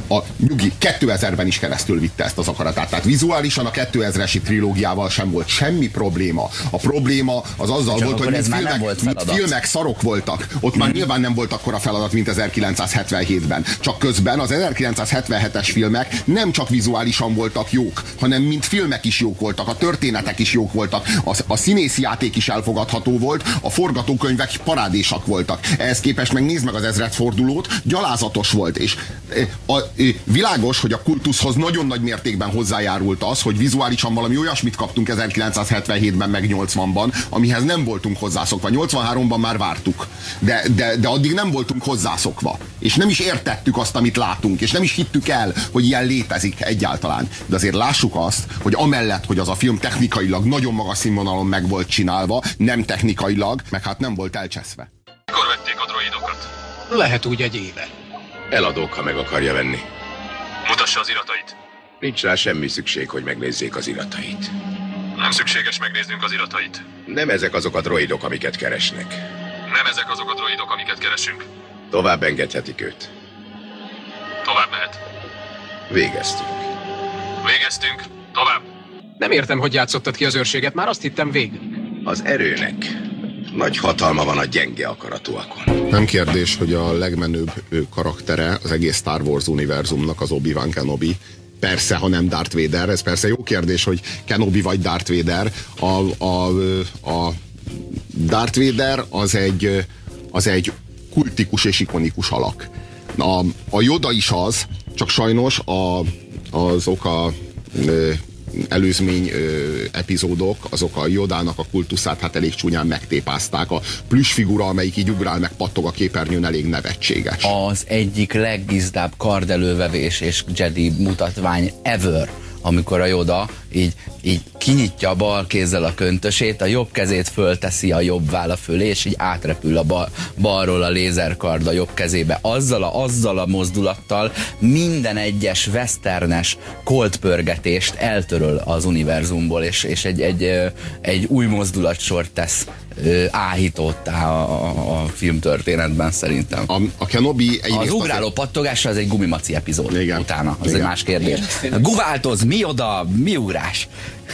[SPEAKER 1] nyugi 2000-ben is keresztül vitte ezt az akaratát. Tehát vizuálisan a 2000-es trilógiával sem volt semmi probléma. A probléma az azzal volt, hogy mint filmek szarok voltak. Ott már nyilván nem volt akkora feladat, mint 1977-ben. Csak közben az 1977-es filmek nem csak vizuálisan voltak jók, hanem mint filmek is jók voltak, a történetek is jók voltak, a színészi játék is elfogadható volt, a forgatókönyvek parádésak voltak. Ehhez képest meg nézd meg az ezredfordulót, gyalázatos volt, és világos, hogy a kultuszhoz nagyon nagy mértékben hozzájárult az, hogy vizuálisan valami olyasmit kaptunk 1977-ben meg 80-ban, amihez nem voltunk hozzászokva. 83-ban már vártuk, de addig nem voltunk hozzászokva. És nem is értettük azt, amit látunk, és nem is hittük el, hogy ilyen létezik egyáltalán. De azért lássuk azt, hogy amellett, hogy az a film technikailag nagyon magas színvonalon meg volt csinálva, nem technikailag, meg hát nem volt elcseszve.
[SPEAKER 8] Mikor vették a droidokat?
[SPEAKER 9] Lehet úgy egy éve.
[SPEAKER 8] Eladók, ha meg akarja venni. Mutassa az iratait. Nincs rá semmi szükség, hogy megnézzék az iratait. Nem szükséges megnéznünk az iratait. Nem ezek azok a droidok, amiket keresnek. Nem ezek azok a droidok, amiket keresünk. Tovább engedhetik őt. Tovább mehet. Végeztünk. Végeztünk. Tovább.
[SPEAKER 9] Nem értem, hogy játszottad ki az őrséget, már azt hittem végül.
[SPEAKER 8] Az erőnek nagy hatalma van a gyenge akaratúakon.
[SPEAKER 1] Nem kérdés, hogy a legmenőbb karaktere az egész Star Wars univerzumnak az Obi-Wan Kenobi. Persze, ha nem Darth Vader, ez persze jó kérdés, hogy Kenobi vagy Darth Vader. A Darth Vader az egy kultikus és ikonikus alak. A Yoda is az, csak sajnos azok a előzmény epizódok, azok a Yodának a kultuszát hát elég csúnyán megtépázták. A plüss figura, amelyik így ugrál, meg pattog a képernyőn, elég nevetséges.
[SPEAKER 3] Az egyik leggizdább kardelővevés és Jedi mutatvány ever, amikor a Yoda így kinyitja a bal kézzel a köntösét, a jobb kezét fölteszi a jobb válla fölé, és így átrepül a balról a lézerkard a jobb kezébe. Azzal a mozdulattal minden egyes westernes koltpörgetést eltöröl az univerzumból, és egy új mozdulatsort tesz áhítottá a filmtörténetben szerintem.
[SPEAKER 1] A Kenobi
[SPEAKER 3] az ugráló pattogásra az egy gumimaci epizód. Igen, utána, az egy más kérdés. Guváltoz, mi oda, mi ugrás?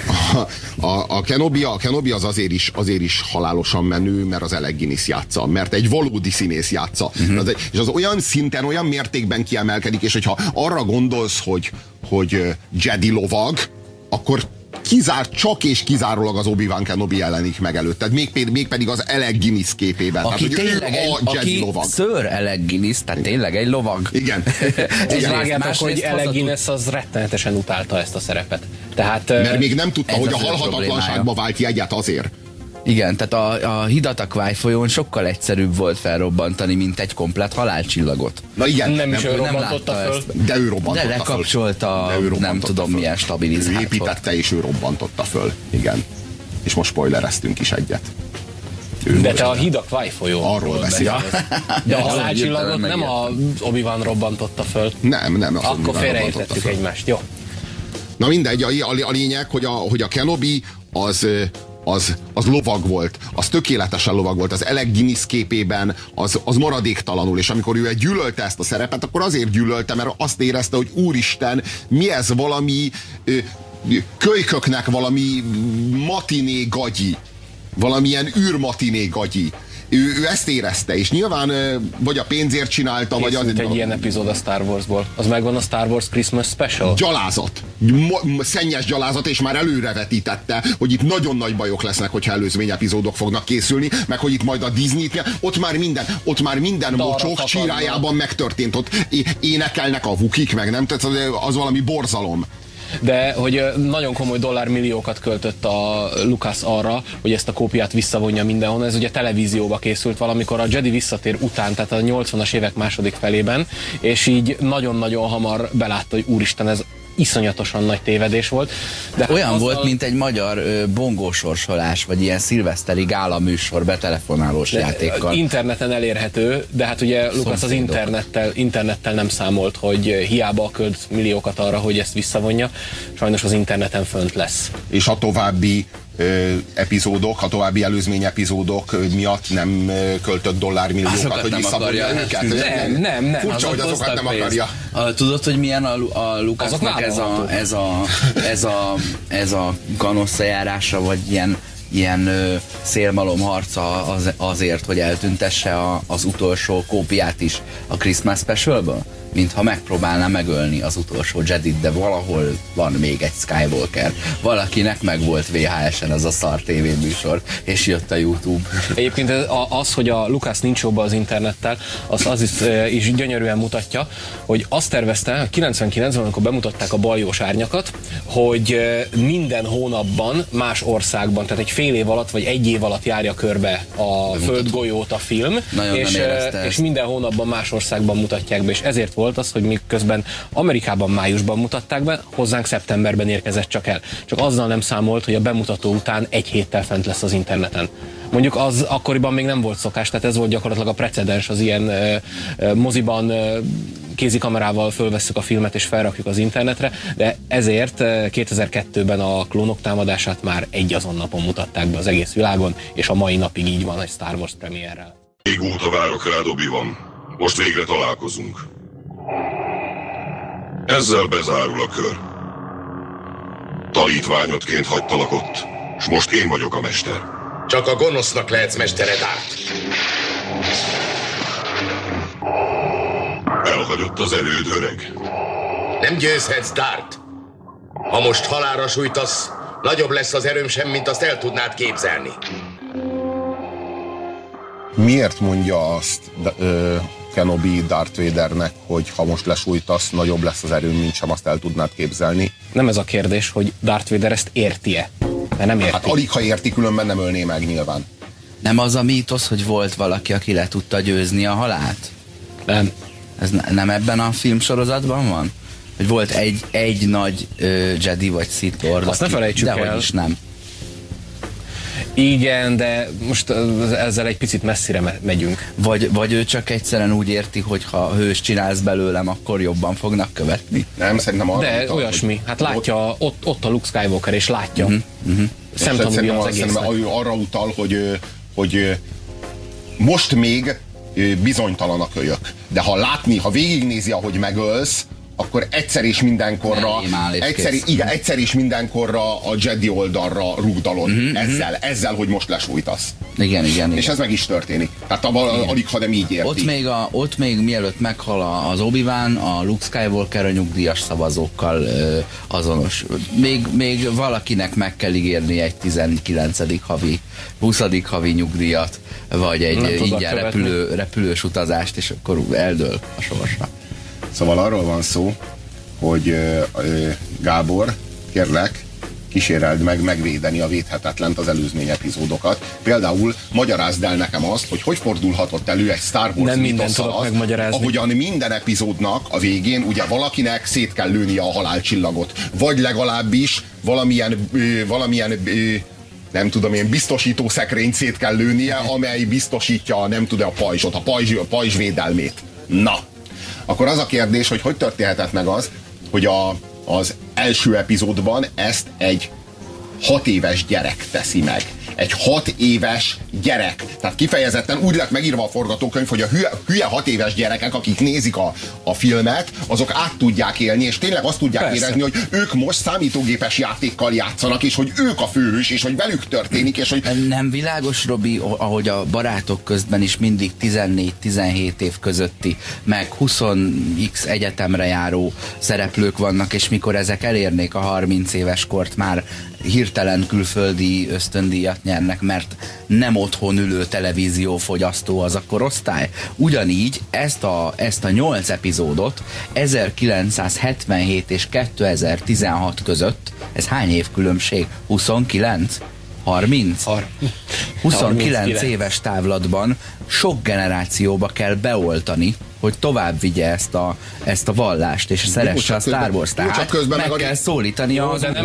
[SPEAKER 1] A Kenobi az azért is halálosan menő, mert az Alec Guinness játsza, mert egy valódi színész játsza. És az olyan szinten, olyan mértékben kiemelkedik, és hogyha arra gondolsz, hogy Jedi lovag, akkor csak és kizárólag az Obi-Wan Kenobi jelenik meg előtted, mégpedig az Alec Guinness képében.
[SPEAKER 3] Aki
[SPEAKER 1] tehát,
[SPEAKER 3] tényleg egy Sir Alec Guinness, tehát tényleg egy lovag.
[SPEAKER 1] Igen.
[SPEAKER 2] És vágjátok, hogy Alec Guinness az rettenetesen utálta ezt a szerepet. Tehát,
[SPEAKER 1] mert még nem tudta, hogy a halhatatlanságba vált jegyet azért.
[SPEAKER 3] Igen, tehát a hidat a Kwai folyón sokkal egyszerűbb volt felrobbantani, mint egy komplett halálcsillagot.
[SPEAKER 1] Na igen,
[SPEAKER 2] nem robbantotta föl.
[SPEAKER 1] De ő robbantotta föl.
[SPEAKER 3] De lekapcsolta, nem tudom milyen stabilizációt.
[SPEAKER 1] Ő építette és ő robbantotta föl. Igen. És most spoilereztünk is egyet.
[SPEAKER 2] De te a híd a Kwai folyón.
[SPEAKER 1] Arról beszél.
[SPEAKER 2] De a halálcsillagot nem a Obi-Wan robbantotta föl.
[SPEAKER 1] Nem.
[SPEAKER 2] Akkor félreértettük egymást. Jó.
[SPEAKER 1] Na mindegy, a lényeg, hogy a Kenobi az lovag volt, az tökéletesen lovag volt, az Alec Guinness képében az maradéktalanul, és amikor ő gyűlölte ezt a szerepet, akkor azért gyűlölte, mert azt érezte, hogy úristen, mi ez, valami kölyköknek valami matiné gagyi, valamilyen űrmatiné gagyi. Ő ezt érezte, és nyilván vagy a pénzért csinálta, vagy az...
[SPEAKER 2] egy ilyen epizód a Star Warsból. Az megvan a Star Wars Christmas Special?
[SPEAKER 1] Gyalázat. Szennyes gyalázat, és már előrevetítette, hogy itt nagyon nagy bajok lesznek, hogyha előzmény epizódok fognak készülni, meg hogy itt majd a Disney-t, ott már minden mocsok csírájában megtörtént, ott énekelnek a Wookieek, meg nem, tehát az valami borzalom.
[SPEAKER 2] De hogy nagyon komoly dollármilliókat költött a Lucas arra, hogy ezt a kópiát visszavonja mindenhonnan. Ez ugye televízióba készült valamikor a Jedi visszatér után, tehát a 80-as évek második felében, és így nagyon-nagyon hamar belátta, hogy úristen, ez iszonyatosan nagy tévedés volt.
[SPEAKER 3] De olyan volt, mint egy magyar bongósorsolás, vagy ilyen szilveszteri gála műsor betelefonálós játékkal.
[SPEAKER 2] Interneten elérhető, de hát ugye Lucas az internettel nem számolt, hogy hiába költ milliókat arra, hogy ezt visszavonja. Sajnos az interneten fönt lesz.
[SPEAKER 1] És a további epizódok, a további előzmény epizódok miatt nem költött dollármilliókat, hogy visszavonja őket?
[SPEAKER 2] Nem.
[SPEAKER 1] Furcsa, hogy azokat nem akarja.
[SPEAKER 3] Tudod, hogy milyen a Lucasnak ez a gonoszszajárása, vagy ilyen szélmalomharca azért, hogy eltüntesse az utolsó kópiát is a Christmas Specialből? Mintha megpróbálná megölni az utolsó Jedit, de valahol van még egy Skywalker. Valakinek meg volt VHS-en ez a szar tévéműsor, és jött a YouTube.
[SPEAKER 2] Egyébként az, hogy a Lucas nincs jobba az internettel, az is gyönyörűen mutatja, hogy azt tervezte 99-ben, amikor bemutatták a Baljós árnyakat, hogy minden hónapban más országban, tehát egy fél év alatt, vagy egy év alatt járja körbe a földgolyót a film, és minden hónapban más országban mutatják be, és ezért volt az, hogy miközben Amerikában májusban mutatták be, hozzánk szeptemberben érkezett csak el. Csak azzal nem számolt, hogy a bemutató után egy héttel fent lesz az interneten. Mondjuk az akkoriban még nem volt szokás, tehát ez volt gyakorlatilag a precedens, az ilyen moziban kézikamerával fölvesszük a filmet és felrakjuk az internetre, de ezért 2002-ben a Klónok támadását már egy azon napon mutatták be az egész világon, és a mai napig így van egy Star Wars premierrel.
[SPEAKER 7] Régóta várok rád, Obi-Wan. Most végre találkozunk. Ezzel bezárul a kör. Tanítványodként hagytalak ott, és most én vagyok a mester.
[SPEAKER 8] Csak a gonosznak lehetsz mestere, Darth.
[SPEAKER 7] Elhagyott az erőd, öreg.
[SPEAKER 8] Nem győzhetsz, Darth. Ha most halálra sújtasz, nagyobb lesz az erőm sem, mint azt el tudnád képzelni.
[SPEAKER 1] Miért mondja azt Kenobi Darth Vadernek, hogy ha most lesújtasz, nagyobb lesz az erőm, mint sem azt el tudnád képzelni?
[SPEAKER 2] Nem ez a kérdés, hogy Darth Vader ezt érti-e? Mert nem érti.
[SPEAKER 1] Hát alig, ha érti, különben nem ölné meg nyilván.
[SPEAKER 3] Nem az a mítosz, hogy volt valaki, aki le tudta győzni a halált?
[SPEAKER 2] Nem.
[SPEAKER 3] Ez nem ebben a filmsorozatban van? Hogy volt egy nagy Jedi vagy Sith Lord,
[SPEAKER 2] azt ne felejtsük el.
[SPEAKER 3] Dehogy is nem.
[SPEAKER 2] Igen, de most ezzel egy picit messzire megyünk.
[SPEAKER 3] Vagy ő csak egyszerűen úgy érti, hogy ha hős csinálsz belőlem, akkor jobban fognak követni?
[SPEAKER 1] Nem, szerintem arra
[SPEAKER 2] de utal, olyasmi. Hát látja, ott a Luke Skywalker, és látja. Szemtanúja az egésznek.
[SPEAKER 1] Arra utal, hogy most még bizonytalan a kölyök. De ha végignézi, ahogy megölsz, akkor egyszer és mindenkorra egyszer és mindenkorra a Jedi oldalra rúgdalod ezzel, hogy most lesújtasz.
[SPEAKER 3] Igen.
[SPEAKER 1] És ez meg is történik. Tehát alig, ha nem így érti.
[SPEAKER 3] Ott még mielőtt meghal az Obi-Wan, a Luke Skywalker a nyugdíjas szavazókkal azonos. Még valakinek meg kell ígérni egy 19. havi, 20. havi nyugdíjat, vagy egy ingyen repülős utazást, és akkor eldől a sorsa.
[SPEAKER 1] Szóval arról van szó, hogy Gábor, kérlek, kíséreld meg megvédeni a védhetetlent, az előzmény epizódokat. Például magyarázd el nekem azt, hogy fordulhatott elő egy Star Wars mítosz alatt, ahogyan minden epizódnak a végén ugye valakinek szét kell lőnie a halálcsillagot. Vagy legalábbis valamilyen nem tudom én, biztosító szekrényt szét kell lőnie, amely biztosítja, nem tudom, a pajzsot, a pajzs védelmét. Na! Akkor az a kérdés, hogy történhetett meg az, hogy az első epizódban ezt egy 6 éves gyerek teszi meg. Egy 6 éves gyerek. Tehát kifejezetten úgy lett megírva a forgatókönyv, hogy a hülye 6 éves gyerekek, akik nézik a filmet, azok át tudják élni, és tényleg azt tudják érezni, hogy ők most számítógépes játékkal játszanak, és hogy ők a főhős, és hogy velük történik, és hogy...
[SPEAKER 3] Nem világos, Robi, ahogy a barátok közben is mindig 14-17 év közötti, meg 20x egyetemre járó szereplők vannak, és mikor ezek elérnék a 30 éves kort, már hirtelen külföldi ösztöndíjat nyernek, mert nem otthon ülő televíziófogyasztó az a korosztály. Ugyanígy ezt a 8 epizódot 1977 és 2016 között, ez hány év különbség? 29? 30? 29 éves távlatban sok generációba kell beoltani, hogy tovább vigye ezt a vallást, és szeresse a Star Wars. Tehát meg kell szólítani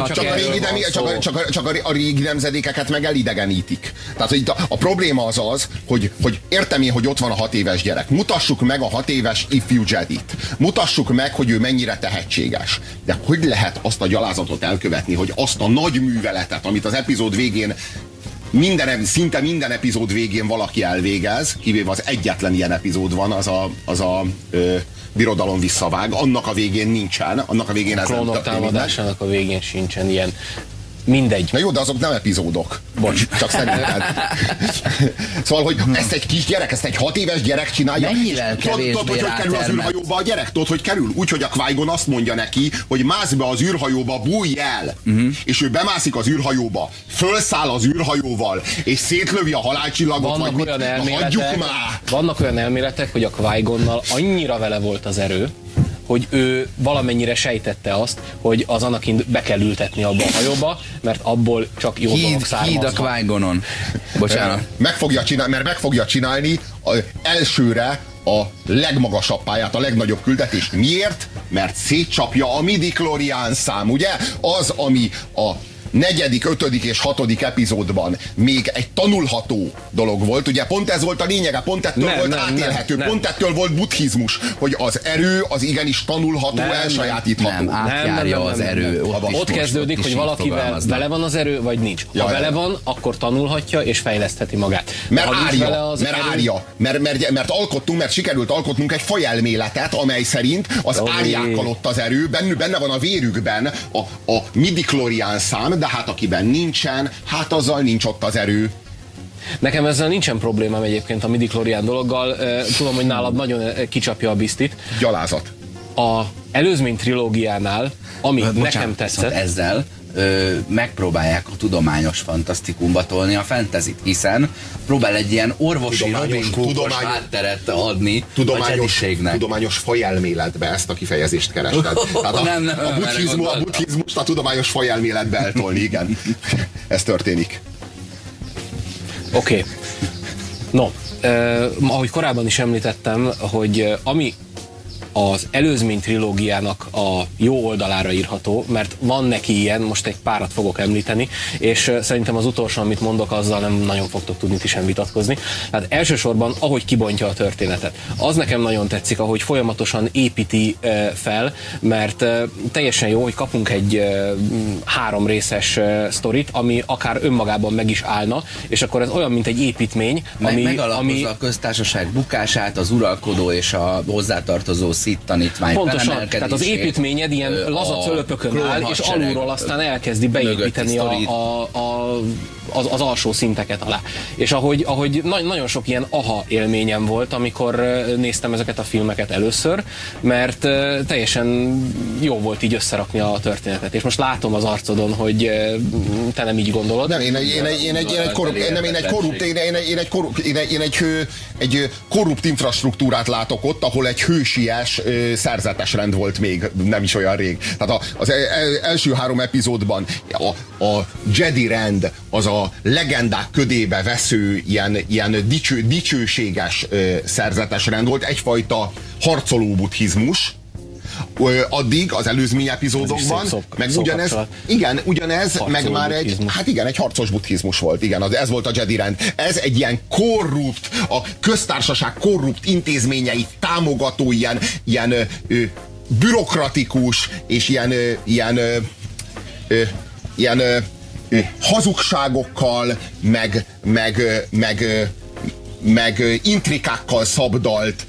[SPEAKER 1] csak a régi nemzedékeket meg elidegenítik. Tehát hogy a probléma az, hogy értem én, hogy ott van a 6 éves gyerek. Mutassuk meg a 6 éves ifjú Jedit. Mutassuk meg, hogy ő mennyire tehetséges. De hogy lehet azt a gyalázatot elkövetni, hogy azt a nagy műveletet, amit az epizód végén szinte minden epizód végén valaki elvégez, kivéve az egyetlen ilyen epizód van, az a birodalom visszavág, annak a végén nincsen, annak a végén
[SPEAKER 2] ez nem történik. A klónok támadásának a végén sincsen ilyen. Mindegy.
[SPEAKER 1] Na jó, de azok nem epizódok. Bocs, csak szerinted. Szóval, hogy ezt egy kis gyerek, ezt egy 6 éves gyerek csinálja.
[SPEAKER 3] Mennyivel kevésbé
[SPEAKER 1] Tudod, hogy kerül az űrhajóba a gyerek? Tudod, hogy kerül? Úgy, hogy a Qui-Gon azt mondja neki, hogy mász be az űrhajóba, bújj el! És ő bemászik az űrhajóba, fölszáll az űrhajóval, és szétlövi a halálcsillagot,
[SPEAKER 2] Vannak olyan elméletek, hogy a Qui-Gonnal annyira vele volt az erő, hogy ő valamennyire sejtette azt, hogy az Anakin be kell ültetni abba a hajóba, mert abból csak jó dolog származnak.
[SPEAKER 3] Híd a Qui-Gonon. Bocsánat.
[SPEAKER 1] Meg fogja csinálni elsőre a legmagasabb pályát, a legnagyobb küldetést. Miért? Mert szétcsapja a midi-chlorian szám, ugye? Az, ami a 4., 5. és 6. epizódban még egy tanulható dolog volt, ugye pont ez volt a lényege, pont ettől volt átélhető, pont ettől volt buddhizmus, hogy az erő az igenis tanulható, elsajátítható.
[SPEAKER 3] Nem, átjárja az erő.
[SPEAKER 2] Ott kezdődik, hogy valakivel vele van az erő, vagy nincs. Ha vele van, akkor tanulhatja és fejlesztheti magát.
[SPEAKER 1] Mert sikerült alkotnunk egy fajelméletet, amely szerint az árjákkal ott az erő, benne van a vérükben a midi-chlorian szám, de hát akiben nincsen, hát azzal nincs ott az erő.
[SPEAKER 2] Nekem ezzel nincsen problémám egyébként a midi-chlorian dologgal. Tudom, hogy nálad nagyon kicsapja a bisztit.
[SPEAKER 1] Gyalázat.
[SPEAKER 2] A előzmény trilógiánál, ami nekem tetszett...
[SPEAKER 3] Ezzel megpróbálják a tudományos fantasztikumba tolni a fantasyt, hiszen próbál egy ilyen orvosi Robin Cook-os hátteret adni a jediségnek.
[SPEAKER 1] Tudományos fajelméletbe ezt a kifejezést kerested. Tehát a buddhizmust a tudományos fajelméletbe eltolni, igen. Ez történik.
[SPEAKER 2] Oké. No, ahogy korábban is említettem, hogy ami az előzmény trilógiának a jó oldalára írható, mert van neki ilyen, most egy párat fogok említeni, és szerintem az utolsó, amit mondok, azzal nem nagyon fogtok tudni ti sem vitatkozni. Hát elsősorban, ahogy kibontja a történetet. Az nekem nagyon tetszik, ahogy folyamatosan építi fel, mert teljesen jó, hogy kapunk egy 3 részes sztorit, ami akár önmagában meg is állna, és akkor ez olyan, mint egy építmény, ami
[SPEAKER 3] megalapozza a köztársaság bukását, az uralkodó és a hozzátartozó Sith tanítvány.
[SPEAKER 2] Pontosan, tehát az építményed ilyen laza cölöpökön áll, és alulról aztán elkezdi beépíteni az alsó szinteket alá. És ahogy nagyon sok ilyen aha élményem volt, amikor néztem ezeket a filmeket először, mert teljesen jó volt így összerakni a történetet. És most látom az arcodon, hogy te nem így gondolod.
[SPEAKER 1] Nem, egy korrupt infrastruktúrát látok ott, ahol egy hősies szerzetes rend volt még nem is olyan rég. Tehát az első 3 epizódban a Jedi rend az a legendák ködébe vesző ilyen dicsőséges szerzetes rend volt, egyfajta harcoló buddhizmus, addig az előzmény epizódokban, meg ugyanez, meg már egy harcos buddhizmus volt, igen, ez volt a Jedi rend. Ez egy ilyen korrupt, a köztársaság korrupt intézményeit támogató, ilyen bürokratikus, és ilyen hazugságokkal, meg intrikákkal szabdalt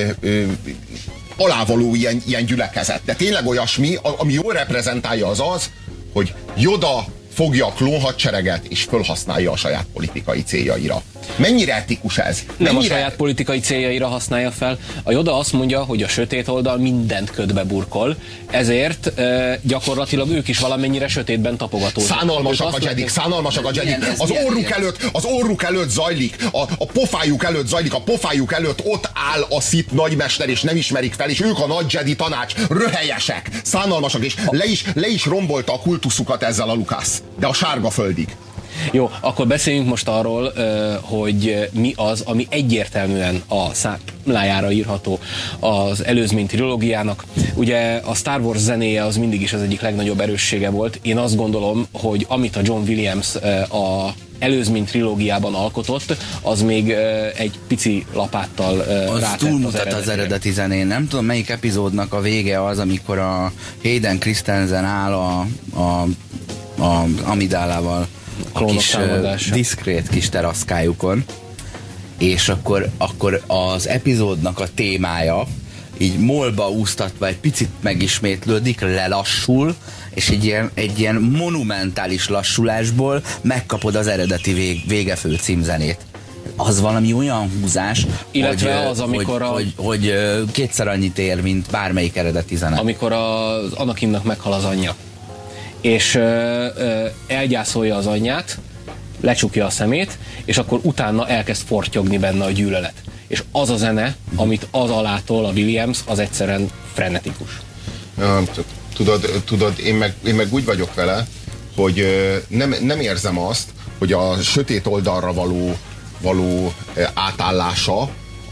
[SPEAKER 1] alávaló ilyen gyülekezet. De tényleg olyasmi, ami jól reprezentálja az, hogy Yoda fogja a klónhadsereget és fölhasználja a saját politikai céljaira. Mennyire etikus ez?
[SPEAKER 2] Nem a saját politikai céljaira használja fel. A Yoda azt mondja, hogy a sötét oldal mindent ködbe burkol, ezért gyakorlatilag ők is valamennyire sötétben tapogatóznak.
[SPEAKER 1] Szánalmasak a jedik. Az orruk előtt zajlik, a pofájuk előtt zajlik, a pofájuk előtt ott áll a Sith nagymester, és nem ismerik fel, és ők a nagy Jedi tanács, röhelyesek, szánalmasak, és le is rombolta a kultuszukat ezzel a Lucas, de a sárga földig.
[SPEAKER 2] Jó, akkor beszéljünk most arról, hogy mi az, ami egyértelműen a számlájára írható az előzmény trilógiának. Ugye a Star Wars zenéje az mindig is az egyik legnagyobb erőssége volt. Én azt gondolom, hogy amit a John Williams a előzmény trilógiában alkotott, az még egy pici lapáttal rátett
[SPEAKER 3] túlmutat az eredeti zenén. Nem tudom, melyik epizódnak a vége az, amikor a Hayden Christensen áll a Amidálával a kis diszkrét kis teraszkájukon, és akkor az epizódnak a témája így molba úsztatva egy picit megismétlődik, lelassul, és egy ilyen monumentális lassulásból megkapod az eredeti végefő címzenét. Az valami olyan húzás,
[SPEAKER 2] illetve az, amikor
[SPEAKER 3] hogy kétszer annyit ér, mint bármelyik eredeti zene.
[SPEAKER 2] Amikor az Anakinnak meghal az anyja, és elgyászolja az anyját, lecsukja a szemét, és akkor utána elkezd fortyogni benne a gyűlölet. És az a zene, amit az alától a Williams, az egyszerűen frenetikus.
[SPEAKER 1] Tudod, én meg úgy vagyok vele, hogy nem érzem azt, hogy a sötét oldalra való átállása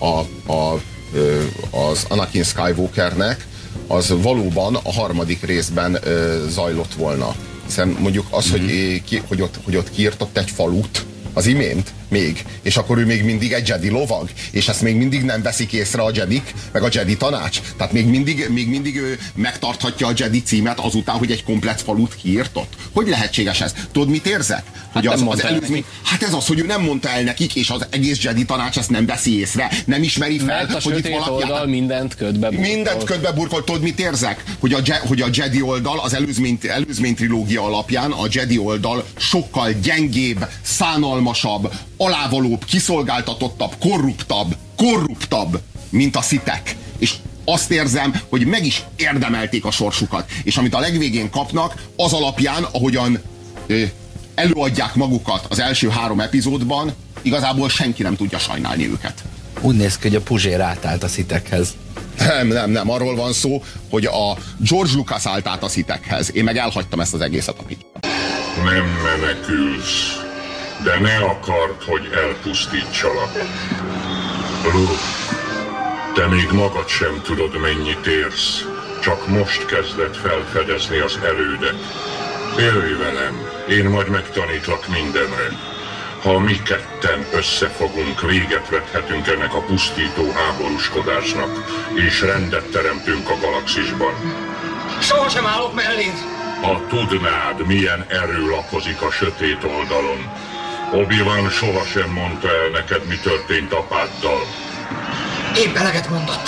[SPEAKER 1] az Anakin Skywalkernek az valóban a harmadik részben zajlott volna. Hiszen mondjuk az, hogy ott kiírtott egy falut az imént még, és akkor ő még mindig egy Jedi lovag, és ezt még mindig nem veszik észre a Jedik, meg a Jedi tanács. Tehát még mindig ő megtarthatja a Jedi címet azután, hogy egy komplett falut kiírtott. Hogy lehetséges ez? Tudod, mit érzek? Hogy az előzmény, hát ez az, hogy ő nem mondta el nekik, és az egész Jedi tanács ezt nem veszi észre, nem ismeri fel,
[SPEAKER 2] mert a hogy itt valaki oldal mindent ködbe burkolt.
[SPEAKER 1] Mindent ködbe burkolt. Tudod, mit érzek? Hogy a Jedi oldal az előzmény trilógia alapján a Jedi oldal sokkal gyengébb, szánalmasabb, alávalóbb, kiszolgáltatottabb, korruptabb, mint a szitek. És azt érzem, hogy meg is érdemelték a sorsukat. És amit a legvégén kapnak, az alapján, ahogyan előadják magukat az első 3 epizódban, igazából senki nem tudja sajnálni őket.
[SPEAKER 3] Úgy néz ki, hogy a Puzsér átállt a szitekhez.
[SPEAKER 1] Nem, arról van szó, hogy a George Lucas állt át a szitekhez. Én meg elhagytam ezt az egészet a pityát.
[SPEAKER 7] Nem menekülsz, de ne akard, hogy elpusztítsalak. Luke, te még magad sem tudod, mennyit érsz. Csak most kezded felfedezni az elődet. Élj velem, én majd megtanítlak mindenre. Ha mi ketten összefogunk, véget vethetünk ennek a pusztító háborúskodásnak, és rendet teremtünk a galaxisban.
[SPEAKER 4] Sohasem állok melléd!
[SPEAKER 7] Ha tudnád, milyen erő lakozik a sötét oldalon. Obi-Wan sohasem mondta el neked, mi történt apáddal.
[SPEAKER 4] Épp eleget mondott.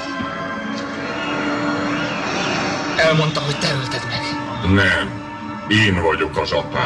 [SPEAKER 4] Elmondta, hogy te ölted meg.
[SPEAKER 7] Nem, én vagyok az apád.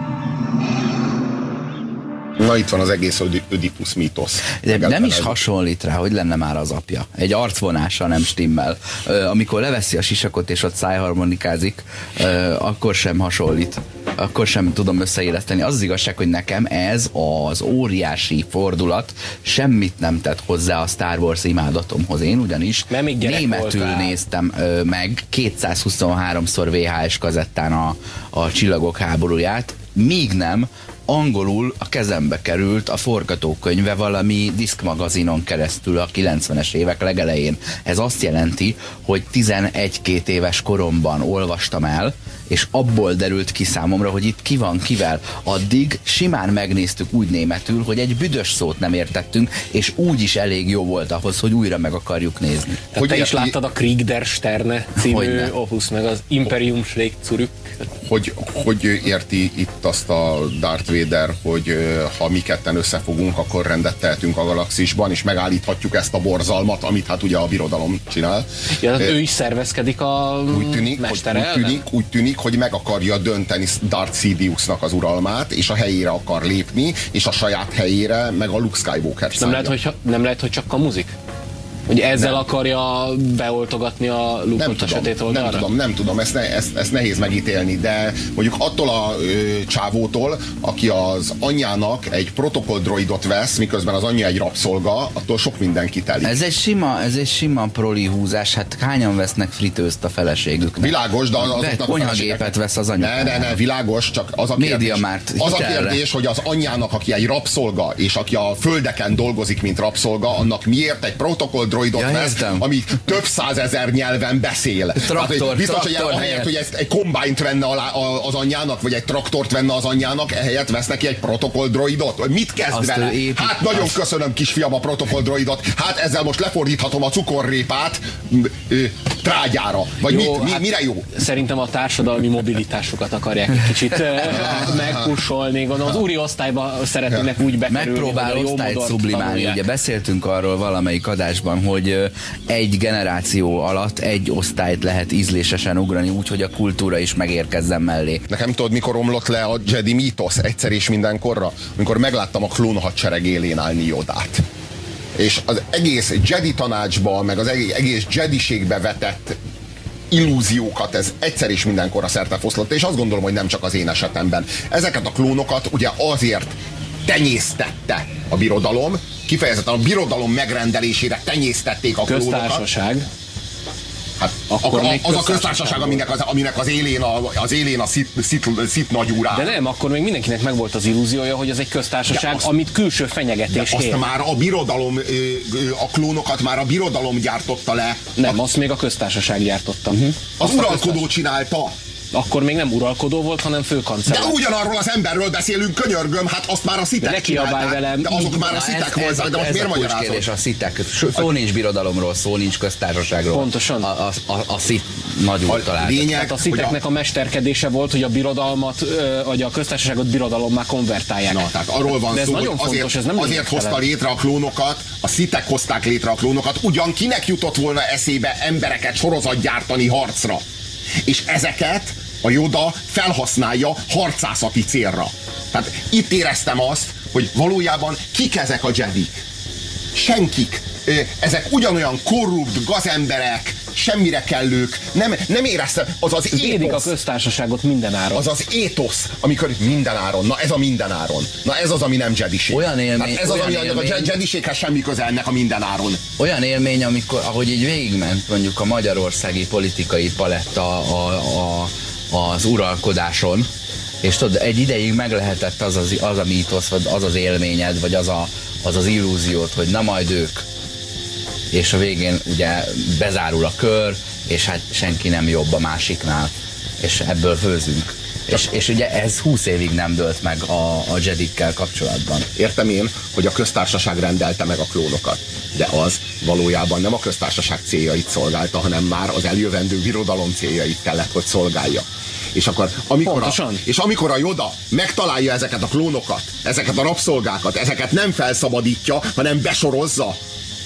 [SPEAKER 1] Na, itt van az egész Ödipus mítosz.
[SPEAKER 3] De nem is hasonlít rá, hogy lenne már az apja. Egy arcvonása nem stimmel. Amikor leveszi a sisakot és ott szájharmonikázik, akkor sem hasonlít. Akkor sem tudom összeéleszteni. Az igazság, hogy nekem ez az óriási fordulat semmit nem tett hozzá a Star Wars imádatomhoz. Én ugyanis németül néztem meg 223-szor VHS kazettán a Csillagok háborúját, míg nem angolul a kezembe került a forgatókönyve valami diszkmagazinon keresztül a 90-es évek legelején. Ez azt jelenti, hogy 11-2 éves koromban olvastam el, és abból derült ki számomra, hogy itt ki van kivel. Addig simán megnéztük úgy németül, hogy egy büdös szót nem értettünk, és úgy is elég jó volt ahhoz, hogy újra meg akarjuk nézni.
[SPEAKER 2] Hogy te is láttad a Krieg der Sterne című opus, meg az Imperium schlägt zurück.
[SPEAKER 1] Hogy érti itt azt a Darth Vader, hogy ha mi ketten összefogunk, akkor rendet tehetünk a galaxisban, és megállíthatjuk ezt a borzalmat, amit hát ugye a birodalom csinál.
[SPEAKER 2] Ja, ő is szervezkedik a mestere.
[SPEAKER 1] Úgy tűnik, hogy meg akarja dönteni Darth Sidiousnak az uralmát, és a helyére akar lépni, és a saját helyére meg a Luke Skywalker szállja.
[SPEAKER 2] Nem lehet, hogy csak kamuzik? Hogy ezzel akarja beoltogatni a Luke-ot a sötét oldalra?
[SPEAKER 1] Nem tudom, ezt nehéz megítélni, de mondjuk attól a csávótól, aki az anyjának egy protokolldroidot vesz, miközben az anyja egy rabszolga, attól sok minden kitelik.
[SPEAKER 3] Ez egy sima proli húzás, hát hányan vesznek fritőzt a feleségüknek?
[SPEAKER 1] Világos, de azoknak
[SPEAKER 3] konyhagépet vesz az anyukának.
[SPEAKER 1] Ne, világos, csak az a kérdés, hogy az anyjának, aki egy rabszolga, és aki a földeken dolgozik, mint rabszolga, annak miért egy protokolldroidot vesz, ami több százezer nyelven beszél. Biztos, hogy ahelyett, hogy egy kombányt venne az anyjának, vagy egy traktort venne az anyjának, ehelyett vesz neki egy protokolldroidot. Mit kezd vele? Hát nagyon köszönöm, kisfiam, a protokolldroidot. Hát ezzel most lefordíthatom a cukorrépát trágyára. Vagy jó, mire jó?
[SPEAKER 2] Szerintem a társadalmi mobilitásukat akarják egy kicsit megkussolni. Gondolom, az úri osztályba szeretnének úgy bekerülni.
[SPEAKER 3] Megpróbál osztályt sublimálni. Ugye beszéltünk arról valamelyik adásban, hogy egy generáció alatt egy osztályt lehet ízlésesen ugrani, úgyhogy a kultúra is megérkezzen mellé.
[SPEAKER 1] Nekem tudod, mikor omlott le a Jedi mítosz egyszer és mindenkorra? Amikor megláttam a klón hadsereg élén állni Yodát. És az egész Jedi tanácsba, meg az egész Jediségbe vetett illúziókat ez egyszer és mindenkorra szertefoszlott, és azt gondolom, hogy nem csak az én esetemben. Ezeket a klónokat ugye azért tenyésztette a birodalom, kifejezetten a birodalom megrendelésére tenyésztették a klónokat.
[SPEAKER 2] Köztársaság.
[SPEAKER 1] Hát az a köztársaság, aminek az élén a szit nagyúrá.
[SPEAKER 2] De nem, akkor még mindenkinek megvolt az illúziója, hogy ez egy köztársaság, amit külső fenyegetés ér.
[SPEAKER 1] Azt már a birodalom, a klónokat már a birodalom gyártotta le.
[SPEAKER 2] Nem, azt még a köztársaság gyártotta.
[SPEAKER 1] Az uralkodó csinálta.
[SPEAKER 2] Akkor még nem uralkodó volt, hanem főkancellár.
[SPEAKER 1] De ugyanarról az emberről beszélünk, könyörgöm, hát azt már a szitek csinálták. De azok már a szitek voltak, de most miért magyarázol?
[SPEAKER 3] A szitek. Szó nincs birodalomról, szó nincs köztársaságról.
[SPEAKER 2] Pontosan.
[SPEAKER 3] A szit nagyúr talált.
[SPEAKER 2] Hát a sziteknek a mesterkedése volt, hogy a birodalmat, vagy a köztársaságot birodalommá konvertálják.
[SPEAKER 1] Na, tehát arról van szó, hogy azért hozta létre a klónokat, a szitek hozták létre a klónokat, ugyan kinek jutott volna eszébe embereket sorozatgyártani harcra. És ezeket a Yoda felhasználja harcászati célra. Tehát itt éreztem azt, hogy valójában kik ezek a Jedik? Senkik. Ezek ugyanolyan korrupt gazemberek, semmire kellők. Nem éreztem, az az étosz.
[SPEAKER 2] Védik a köztársaságot mindenáron.
[SPEAKER 1] Az az étosz, amikor mindenáron. Na ez a mindenáron. Na ez az, ami nem jediség.
[SPEAKER 3] Olyan élmény.
[SPEAKER 1] Ez az, ami a jediséghez semmi köze ennek a mindenáron.
[SPEAKER 3] Olyan élmény, amikor, ahogy így végigment mondjuk a magyarországi politikai paletta az uralkodáson, és tudod, egy ideig meg lehetett az a mítosz, vagy az az élményed, vagy az az illúziót, hogy na majd ők. És a végén ugye bezárul a kör, és hát senki nem jobb a másiknál, és ebből főzünk. És ugye ez 20 évig nem dőlt meg a Jedikkel kapcsolatban.
[SPEAKER 1] Értem én, hogy a köztársaság rendelte meg a klónokat, de az valójában nem a köztársaság céljait szolgálta, hanem már az eljövendő birodalom céljait kellett, hogy szolgálja. És akkor, amikor a Yoda megtalálja ezeket a klónokat, ezeket a rabszolgákat, ezeket nem felszabadítja, hanem besorozza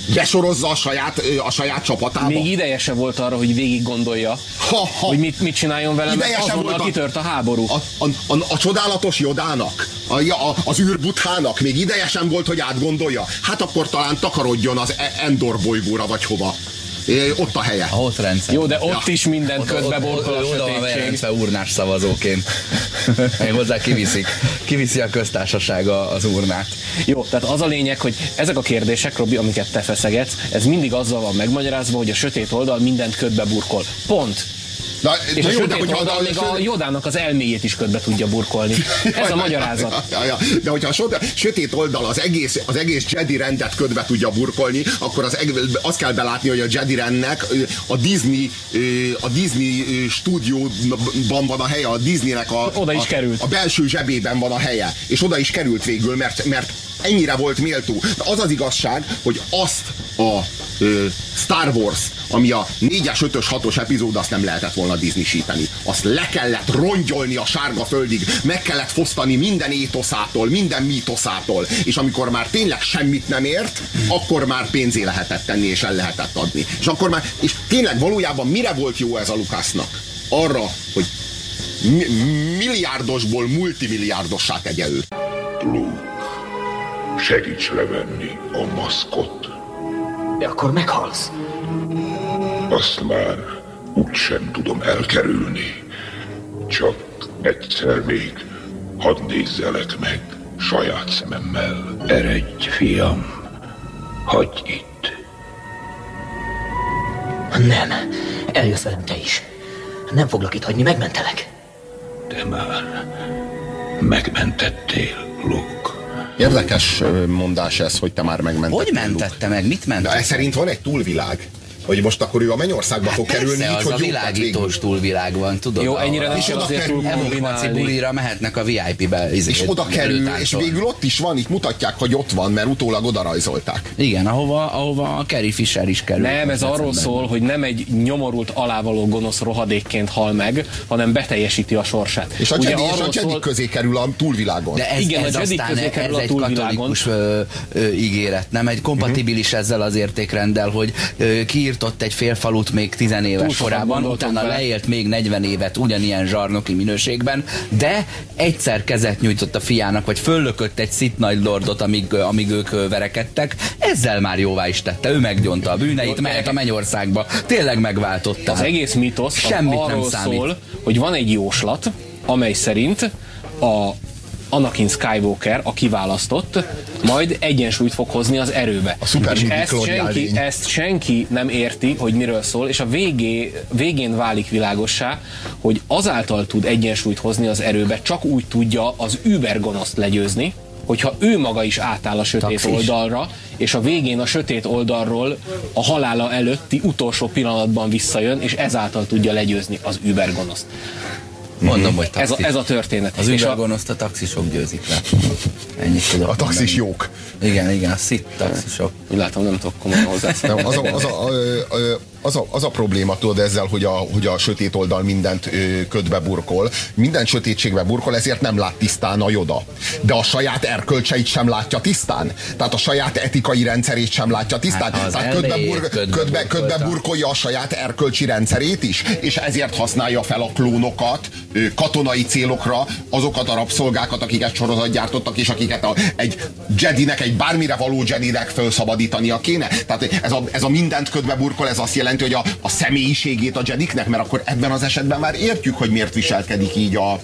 [SPEAKER 1] a saját csapatába.
[SPEAKER 2] Még ideje se volt arra, hogy végig gondolja, hogy mit csináljon vele, mert azonnal kitört a háború.
[SPEAKER 1] A csodálatos Yodának, az űrbuthának még ideje sem volt, hogy átgondolja. Hát akkor talán takarodjon az Endor bolygóra, vagy hova. Ott a helye.
[SPEAKER 3] A rendszer.
[SPEAKER 2] Jó, de ott is mindent ködbe borkol a sötétség.
[SPEAKER 3] Oda van jelentve urnás szavazóként. Még hozzá kiviszi a köztársaság az urnát.
[SPEAKER 2] Jó, tehát az a lényeg, hogy ezek a kérdések, Robi, amiket te feszegetsz, ez mindig azzal van megmagyarázva, hogy a sötét oldal mindent ködbe burkol. Pont. És a sötét oldal még a Yodának az elméjét is ködbe tudja burkolni. Ez a magyarázat.
[SPEAKER 1] De hogyha a sötét oldal az egész Jedi rendet ködbe tudja burkolni, akkor azt kell belátni, hogy a Jedi rendnek a Disney stúdióban van a helye, a Disneynek
[SPEAKER 2] oda is került.
[SPEAKER 1] A belső zsebében van a helye. És oda is került végül, mert ennyire volt méltó. De az az igazság, hogy azt a Star Wars, ami a 4-es, 5-ös, 6-os epizód, azt nem lehetett volna Disney-síteni. Azt le kellett rongyolni a sárga földig, meg kellett fosztani minden étoszától, minden mítoszától, és amikor már tényleg semmit nem ért, akkor már pénzé lehetett tenni, és el lehetett adni. És tényleg valójában mire volt jó ez a Lucasnak? Arra, hogy milliárdosból multimilliárdossá tegye őt.
[SPEAKER 7] Luke, segíts levenni a maszkot.
[SPEAKER 4] De a akkor meghalsz.
[SPEAKER 7] Azt már úgysem tudom elkerülni. Csak egyszer még hadd nézzelek meg saját szememmel. Eredj, fiam, hagyj itt.
[SPEAKER 4] Nem, eljössz velem te is. Nem foglak itt hagyni, megmentelek.
[SPEAKER 7] Te már megmentettél, Luke.
[SPEAKER 1] Érdekes mondás ez, hogy te már megmentettél.
[SPEAKER 3] Hogy mentette meg? Mit mentette?
[SPEAKER 1] De ez szerint van egy túlvilág. Hogy most akkor ő a mennyországba fog kerülni,
[SPEAKER 3] így,
[SPEAKER 1] hogy
[SPEAKER 3] a világítós túlvilág van, tudod?
[SPEAKER 2] Jó, ennyire nem kell azért
[SPEAKER 3] Evokmaci bulira mehetnek a VIP-be.
[SPEAKER 1] És oda kerül, és végül ott is van, itt mutatják, hogy ott van, mert utólag oda rajzolták.
[SPEAKER 3] Igen, ahova a Carrie Fisher is kerül.
[SPEAKER 2] Nem, ez arról szól, hogy nem egy nyomorult alávaló gonosz rohadékként hal meg, hanem beteljesíti a sorsát.
[SPEAKER 1] És a Jedik közé kerül a túlvilágon.
[SPEAKER 3] De ez aztán egy katolikus ígéret, nem egy kompatibilis ezzel az értékrenddel, hogy kiírtott egy fél falut még 10 éves korában, utána leélt még 40 évet ugyanilyen zsarnoki minőségben, de egyszer kezet nyújtott a fiának, vagy föllökött egy Sith Nagy Lordot, amíg ők verekedtek, ezzel már jóvá is tette, ő meggyonta a bűneit, mehet a mennyországba, tényleg megváltotta.
[SPEAKER 2] Az egész mítosz arról szól, hogy van egy jóslat, amely szerint a Anakin Skywalker, a kiválasztott, majd egyensúlyt fog hozni az erőbe. És ezt senki nem érti, hogy miről szól, és a végén válik világossá, hogy azáltal tud egyensúlyt hozni az erőbe, csak úgy tudja az übergonoszt legyőzni, hogyha ő maga is átáll a sötét oldalra, és a végén a sötét oldalról a halála előtti utolsó pillanatban visszajön, és ezáltal tudja legyőzni az übergonoszt.
[SPEAKER 3] Mondom, hogy
[SPEAKER 2] ez a történet.
[SPEAKER 3] Az übergonoszt a taxisok győzik le. Ennyit tudok.
[SPEAKER 1] A taxis jók.
[SPEAKER 3] Igen, a Sith taxisok.
[SPEAKER 2] Úgy látom, nem tudok komolyan hozzászólni.
[SPEAKER 1] Az a probléma, tudod, ezzel, hogy a sötét oldal mindent ködbe burkol, minden sötétségbe burkol, ezért nem lát tisztán a Yoda. De a saját erkölcseit sem látja tisztán. Tehát a saját etikai rendszerét sem látja tisztán. Tehát ködbe burkolja a saját erkölcsi rendszerét is, és ezért használja fel a klónokat katonai célokra, azokat a rabszolgákat, akiket sorozat gyártottak, és akiket egy Jedinek, egy bármire való Jedinek felszabadítania kéne. Tehát ez a mindent ködbe burkol, ez azt jelenti, hogy a személyiségét a Jediknek, mert akkor ebben az esetben már értjük, hogy miért viselkedik így a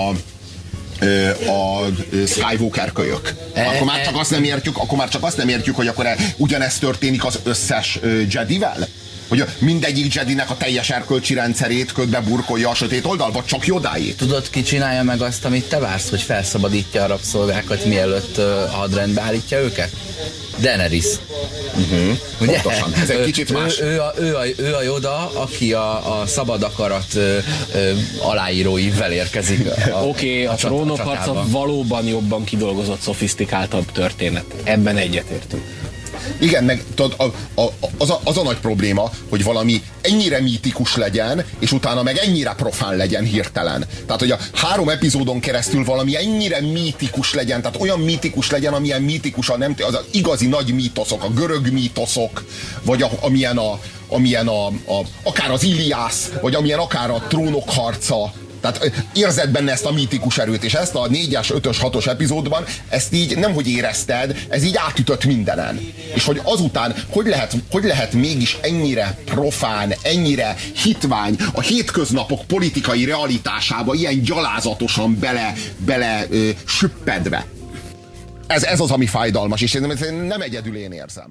[SPEAKER 1] Skywalker kölyök. Akkor már csak azt nem értjük, hogy akkor ugyanezt történik az összes Jedivel? Hogy mindegyik Jedinek a teljes erkölcsi rendszerét ködbe burkolja a sötét oldal, vagy csak Yodáét?
[SPEAKER 3] Tudod, ki csinálja meg azt, amit te vársz, hogy felszabadítja a rabszolgákat, mielőtt hadrendbe állítja őket? Daenerys.
[SPEAKER 1] Pontosan, ez egy kicsit más.
[SPEAKER 3] Ő a Yoda, aki a szabad akarat aláíróival érkezik.
[SPEAKER 2] Oké, a trónokharca valóban jobban kidolgozott, szofisztikáltabb történet. Ebben egyetértünk.
[SPEAKER 1] Igen, meg tudod, az a nagy probléma, hogy valami ennyire mítikus legyen, és utána meg ennyire profán legyen hirtelen. Tehát, hogy a 3 epizódon keresztül valami ennyire mítikus legyen, tehát olyan mítikus legyen, amilyen mítikusan nem, az igazi nagy mítoszok, a görög mítoszok, vagy amilyen akár az Iliász, vagy amilyen akár a trónok harca. Tehát érzed benne ezt a mítikus erőt, és ezt a 4-es, 5-ös, 6-os epizódban ezt így nemhogy érezted, ez így átütött mindenen. És hogy azután hogy lehet mégis ennyire profán, ennyire hitvány a hétköznapok politikai realitásába ilyen gyalázatosan bele süppedve. Ez az, ami fájdalmas, és nem egyedül én érzem.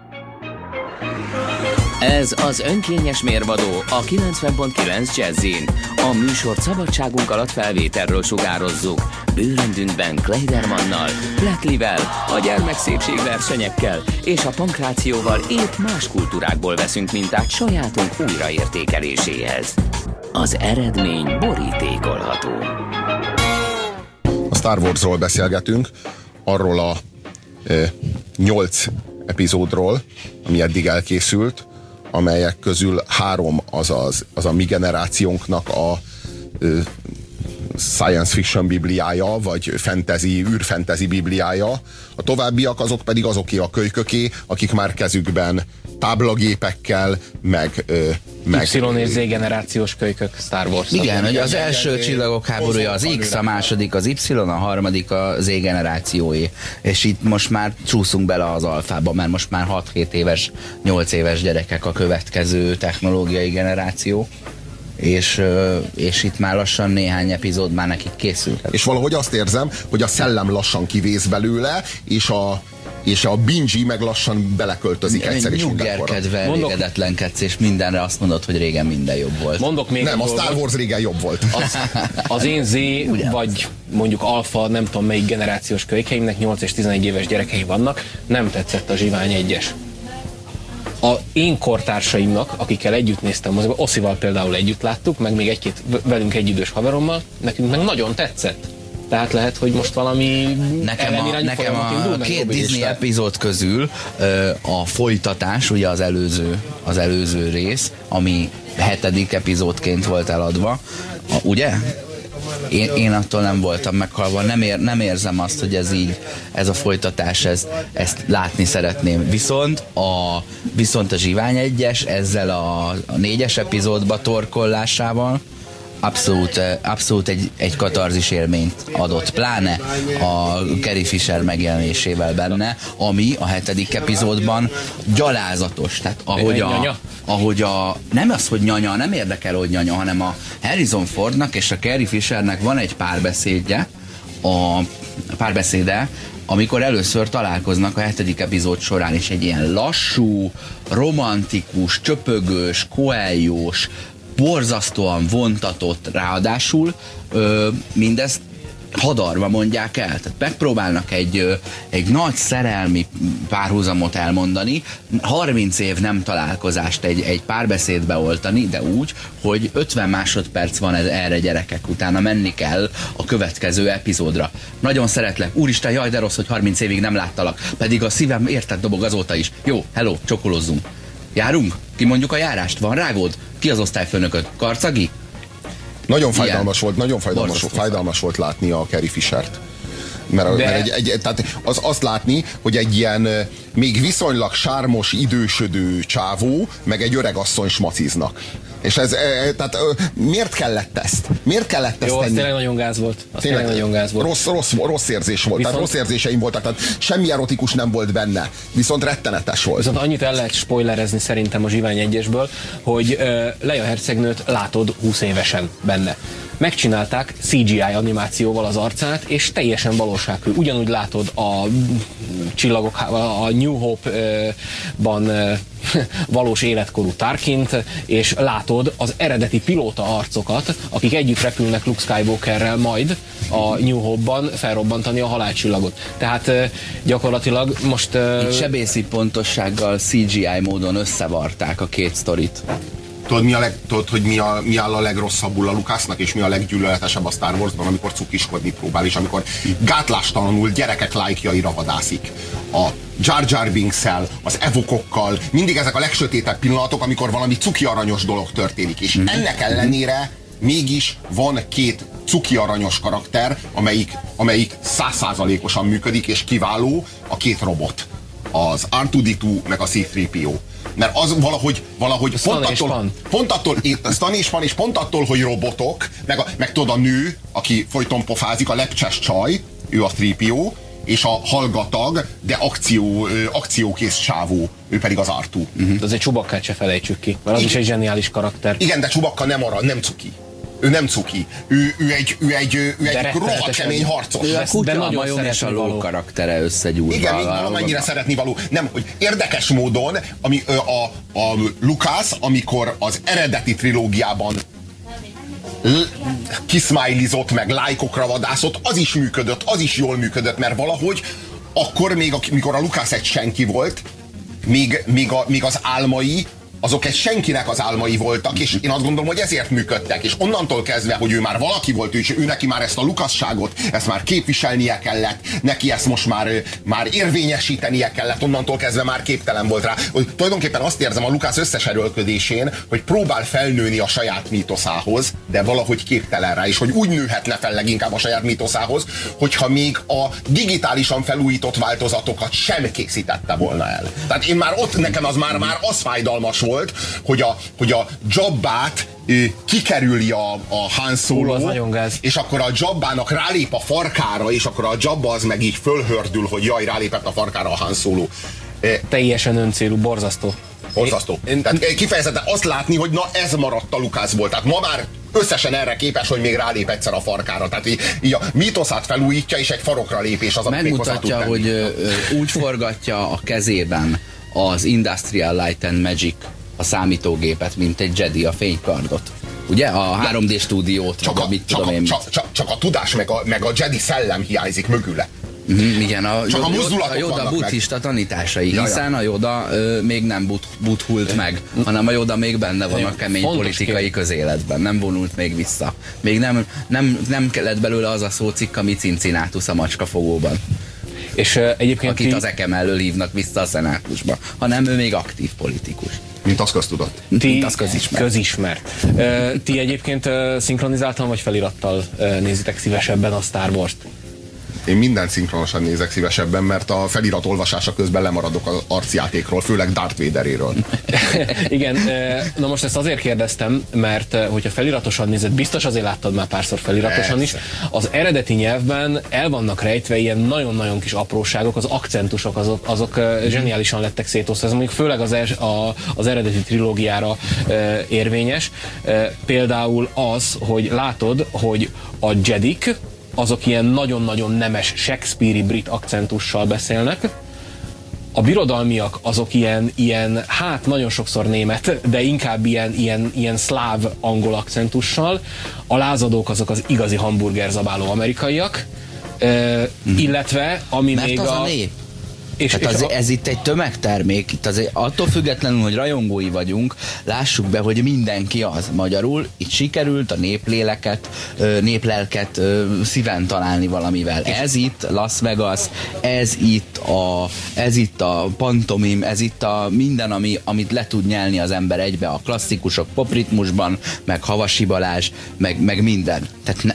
[SPEAKER 10] Ez az önkényes mérvadó a 90.9 Jazzin. A műsort szabadságunk alatt felvételről sugározzuk. Bőröndünkben Kleidermannal, Blacklivel, a gyermekszépségversenyekkel és a pankrációval épp más kultúrákból veszünk mintát sajátunk újraértékeléséhez. Az eredmény borítékolható.
[SPEAKER 1] A Star Warsról beszélgetünk, arról a 8 epizódról, ami eddig elkészült, amelyek közül 3 az a mi generációnknak a science fiction bibliája, vagy űrfantasy bibliája. A továbbiak azok pedig azoké a kölyköké, akik már kezükben táblagépekkel, meg
[SPEAKER 2] Y és Z generációs kölykök Star Wars.
[SPEAKER 3] Igen, hogy az első Csillagok háborúja az X, a második az Y, a harmadik a Z generációé. És itt most már csúszunk bele az alfába, mert most már 6-7 éves, 8 éves gyerekek a következő technológiai generáció. És itt már lassan néhány epizód már nekik készül.
[SPEAKER 1] És valahogy azt érzem, hogy a szellem lassan kivész belőle, és a binge meg lassan beleköltözik egyszer is mindenkorra.
[SPEAKER 3] Nyuggerkedve, elégedetlenkedsz, és mindenre azt mondod, hogy régen minden jobb volt.
[SPEAKER 2] Mondok még
[SPEAKER 1] nem, a Star Wars régen jobb volt.
[SPEAKER 2] Az én Z, vagy mondjuk alfa, nem tudom melyik generációs kölykeimnek 8 és 11 éves gyerekei vannak, nem tetszett a Zsivány 1-es. A én kortársaimnak, akikkel együtt néztem moziba, Oszival például együtt láttuk, meg még egy-két velünk egyidős haverommal, nekünk meg nagyon tetszett. Tehát lehet, hogy most valami
[SPEAKER 3] nekem a két Disney epizód közül a folytatás, ugye az előző rész, ami 7. epizódként volt eladva, ugye? Én attól nem voltam meghalva, nem érzem azt, hogy ez a folytatás, ezt látni szeretném. Viszont a Zsivány 1-es ezzel a 4-es epizódba torkollásával abszolút egy katarzis élményt adott, pláne a Carrie Fisher megjelenésével benne, ami a 7. epizódban gyalázatos. Tehát ahogy nem az, hogy nyanya, nem érdekel, hogy nyanya, hanem a Harrison Fordnak és a Carrie Fishernek van egy párbeszéde, amikor először találkoznak a 7. epizód során, is egy ilyen lassú, romantikus, csöpögős, koeljós, borzasztóan vontatott, ráadásul mindezt hadarva mondják el. Tehát megpróbálnak egy nagy szerelmi párhuzamot elmondani, 30 év nem találkozást egy párbeszédbe oltani, de úgy, hogy 50 másodperc van erre, gyerekek, utána menni kell a következő epizódra. Nagyon szeretlek, úristen, jaj, de rossz, hogy 30 évig nem láttalak, pedig a szívem érted dobog azóta is. Jó, hello, csokolozzunk. Járunk? Kimondjuk a járást? Van rágód? Ki az osztályfőnököd? Karcagi?
[SPEAKER 1] Nagyon fájdalmas volt látni a Carrie Fishert. Tehát azt látni, hogy egy ilyen még viszonylag sármos, idősödő csávó, meg egy öreg asszony smaciznak. És tehát miért kellett ezt? Miért kellett ezt
[SPEAKER 2] tenni?
[SPEAKER 1] Az
[SPEAKER 2] tényleg nagyon gáz volt. Nagyon gáz volt.
[SPEAKER 1] Rossz érzés volt. Tehát rossz érzéseim voltak. Tehát semmi erotikus nem volt benne. Viszont rettenetes volt.
[SPEAKER 2] Viszont annyit el lehet spoilerezni szerintem a Zsivány 1-esből, hogy Leia hercegnőt látod 20 évesen benne. Megcsinálták CGI animációval az arcát, és teljesen valósághű. Ugyanúgy látod a csillagok, a New Hope-ban valós életkorú Tarkint, és látod az eredeti pilóta arcokat, akik együtt repülnek Luke Skywalkerrel majd a New Hope-ban felrobbantani a halálcsillagot. Tehát gyakorlatilag most...
[SPEAKER 3] sebészi pontossággal CGI módon összevarták a két sztorit.
[SPEAKER 1] Tudod, hogy mi áll a legrosszabbul a Lucasnak, és mi a leggyűlöletesebb a Star Warsban, amikor cukiskodni próbál, és amikor gátlástalanul gyerekek lájkjaira vadászik. A Jar Jar Binks-szel, az evokokkal, mindig ezek a legsötétebb pillanatok, amikor valami cuki aranyos dolog történik. És ennek ellenére mégis van két cuki aranyos karakter, amelyik 100%-osan működik, és kiváló, a két robot. Az R2-D2 meg a C-3PO. Mert az valahogy pont attól, hogy robotok, meg tudod, a nő, aki folyton pofázik, a lepcses csaj, ő a 3PO, és a hallgatag, de akciókész csávó, ő pedig az R2.
[SPEAKER 2] De azért Chewbaccát se felejtsük ki, mert az is egy zseniális karakter.
[SPEAKER 1] Igen, de Chewbacca nem cuki. Ő nem cuki. Ő egy rohadt kemény harcos.
[SPEAKER 3] Ő a kutya, a majom és a ló karaktere összegyúrva.
[SPEAKER 1] Igen, még valamennyire szeretni való. Nem, hogy érdekes módon, ami a Lucas, amikor az eredeti trilógiában kiszmájlizott, meg lájkokra vadászott, az is működött, az is jól működött, mert valahogy akkor még, mikor a Lucas egy senki volt, még az álmai, azok egy senkinek az álmai voltak, és én azt gondolom, hogy ezért működtek, és onnantól kezdve, hogy ő már valaki volt, és ő neki már ezt a Lucasságot, ezt már képviselnie kellett, neki ezt most már érvényesítenie kellett, onnantól kezdve már képtelen volt rá. Hogy tulajdonképpen azt érzem a Lucas összes erőlködésén, hogy próbál felnőni a saját mítoszához, de valahogy képtelen rá, és hogy úgy nőhetne fel leginkább a saját mítoszához, hogyha még a digitálisan felújított változatokat sem készítette volna el. Tehát én már ott, nekem az már az fájdalmas volt, volt, hogy a Jabbát kikerüli a Han Solo, és akkor a Jabbának rálép a farkára, és akkor a Jabba az meg így fölhördül, hogy jaj, rálépett a farkára a Han Solo.
[SPEAKER 2] Teljesen öncélú, borzasztó.
[SPEAKER 1] Borzasztó. Tehát kifejezetten azt látni, hogy na ez maradt a Lucasból. Tehát ma már összesen erre képes, hogy még rálép egyszer a farkára. Tehát így a mítoszát felújítja, és egy farokra lépés az, amit
[SPEAKER 3] megmutatja, hogy úgy forgatja a kezében az Industrial Light and Magic, a számítógépet, mint egy Jedi a fénykardot. Ugye? A 3D stúdiót,
[SPEAKER 1] csak a tudás, meg a Jedi szellem hiányzik mögüle.
[SPEAKER 3] Igen, a Yoda buddhista tanításai, hiszen a Yoda még nem buddhult meg, hanem a Yoda még benne van a kemény politikai közéletben, nem vonult még vissza. Még nem lett belőle az a szócikk, ami Cincinnatus a macskafogóban.
[SPEAKER 2] És egyébként
[SPEAKER 3] akit az ekem elől hívnak vissza a szenátusba, hanem ő még aktív politikus.
[SPEAKER 1] Mint az köztudott.
[SPEAKER 2] Mint az közismert. Ti egyébként szinkronizáltan vagy felirattal nézitek szívesebben a Star Wars-t?
[SPEAKER 1] Én mindent szinkronosan nézek szívesebben, mert a felirat olvasása közben lemaradok az arcjátékról, főleg Darth Vaderéről.
[SPEAKER 2] Igen, na most ezt azért kérdeztem, mert hogyha feliratosan nézed, biztos azért láttad már párszor feliratosan is, az eredeti nyelvben el vannak rejtve ilyen nagyon-nagyon kis apróságok, az akcentusok, azok zseniálisan lettek szétosztva, ez mondjuk főleg az eredeti trilógiára érvényes. Például az, hogy látod, hogy a Jedik, azok ilyen nagyon-nagyon nemes Shakespeare-i brit akcentussal beszélnek. A birodalmiak azok ilyen hát nagyon sokszor német, de inkább ilyen szláv angol akcentussal. A lázadók azok az igazi hamburgerzabáló amerikaiak. Illetve, ami
[SPEAKER 3] mert
[SPEAKER 2] még
[SPEAKER 3] az a nép. Ez itt egy tömegtermék, itt azért attól függetlenül, hogy rajongói vagyunk, lássuk be, hogy mindenki az. Magyarul itt sikerült a néplelket szíven találni valamivel. Ez itt Las Vegas, ez itt a pantomim, ez itt a minden, amit le tud nyelni az ember egybe, a klasszikusok popritmusban, meg Havasi Balázs, meg minden. Tehát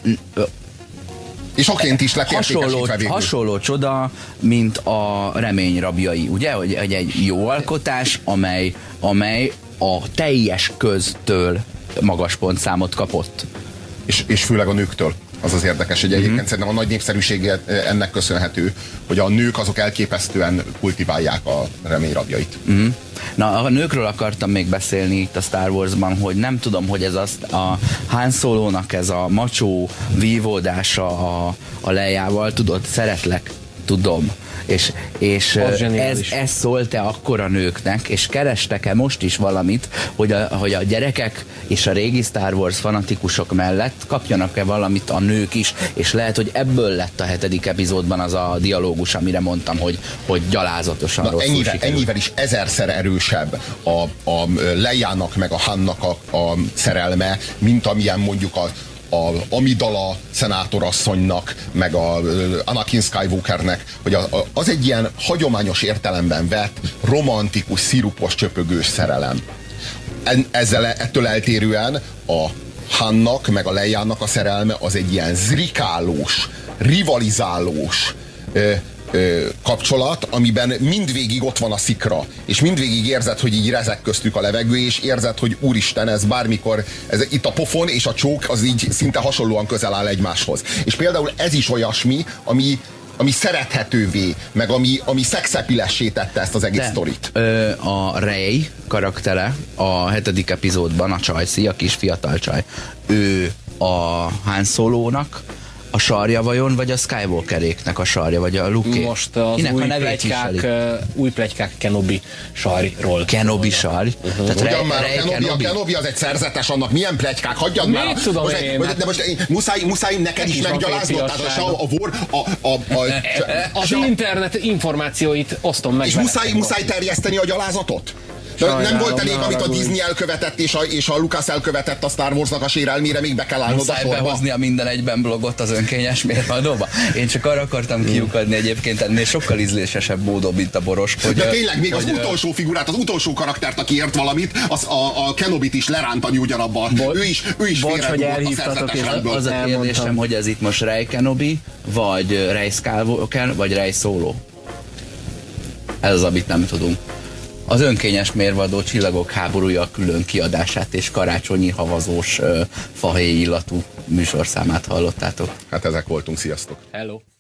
[SPEAKER 1] és oként is lett értékesítve végül.
[SPEAKER 3] Hasonló csoda, mint a Remény rabjai, ugye? Hogy egy jó alkotás, amely a teljes köztől magas pontszámot kapott.
[SPEAKER 1] És főleg a nőktől. Az az érdekes, hogy egyébként szerintem a nagy népszerűsége ennek köszönhető, hogy a nők azok elképesztően kultiválják a Remény rabjait.
[SPEAKER 3] Na, a nőkről akartam még beszélni itt a Star Wars-ban, hogy nem tudom, hogy ez a Han Solo-nak ez a macsó vívódása a Leiával, tudod, szeretlek, tudom. És ez szólt-e akkor a nőknek, és kerestek-e most is valamit, hogy a gyerekek és a régi Star Wars fanatikusok mellett kapjanak-e valamit a nők is, és lehet, hogy ebből lett a 7. epizódban az a dialógus, amire mondtam, hogy gyalázatosan rosszul sikerült.
[SPEAKER 1] Ennyivel is ezerszer erősebb a Leiának meg a Hannak a szerelme, mint amilyen mondjuk a Amidala szenátorasszonynak, meg a Anakin Skywalkernek, hogy az egy ilyen hagyományos értelemben vett, romantikus, szirupos, csöpögős szerelem. Ettől eltérően a Hannak, meg a Leiának a szerelme az egy ilyen zrikálós, rivalizálós kapcsolat, amiben mindvégig ott van a szikra, és mindvégig érzed, hogy így rezeg köztük a levegő, és érzed, hogy úristen, ez bármikor, itt a pofon és a csók az így szinte hasonlóan közel áll egymáshoz. És például ez is olyasmi, ami szerethetővé, meg ami szexepilessé tette ezt az egész sztorit.
[SPEAKER 3] A Rey karaktere a 7. epizódban, a Csajci, a kis fiatal csaj, ő a Han Solo-nak a sarja vajon, vagy a Skywalkeréknek a sarja, vagy a Luke-é?
[SPEAKER 2] Most az új pletykák Kenobi sarjról.
[SPEAKER 3] Kenobi sarj?
[SPEAKER 1] Ugyan már a Kenobi az egy szerzetes, annak milyen pletykák, hagyjad már.
[SPEAKER 2] Mit tudom
[SPEAKER 1] de most muszáj neked is meggyaláznod,
[SPEAKER 2] az internet információit osztom meg.
[SPEAKER 1] És muszáj terjeszteni a gyalázatot? Nem volt elég, amit a Disney elkövetett és a Lucas elkövetett a Star Warsnak a sérelmére, még be kell állnod a sorba.
[SPEAKER 3] Behozni a Minden Egyben blogot az önkényes mérvadóba. Én csak arra akartam kiukadni egyébként ennél sokkal ízlésesebb módon, mint a boros.
[SPEAKER 1] De tényleg még az utolsó figurát, az utolsó karaktert, aki ért valamit, a Kenobit is lerántani ugyanabban. Ő is félredugott a szerzetes rendből.
[SPEAKER 3] Az a kérdésem, hogy ez itt most Rey Kenobi, vagy Rey Skywalker, vagy Rey Solo. Ez az, amit nem tudunk. Az önkényes mérvadó Csillagok háborúja külön kiadását és karácsonyi havazós fahéj illatú műsorszámát hallottátok.
[SPEAKER 1] Hát ezek voltunk, sziasztok!
[SPEAKER 2] Hello!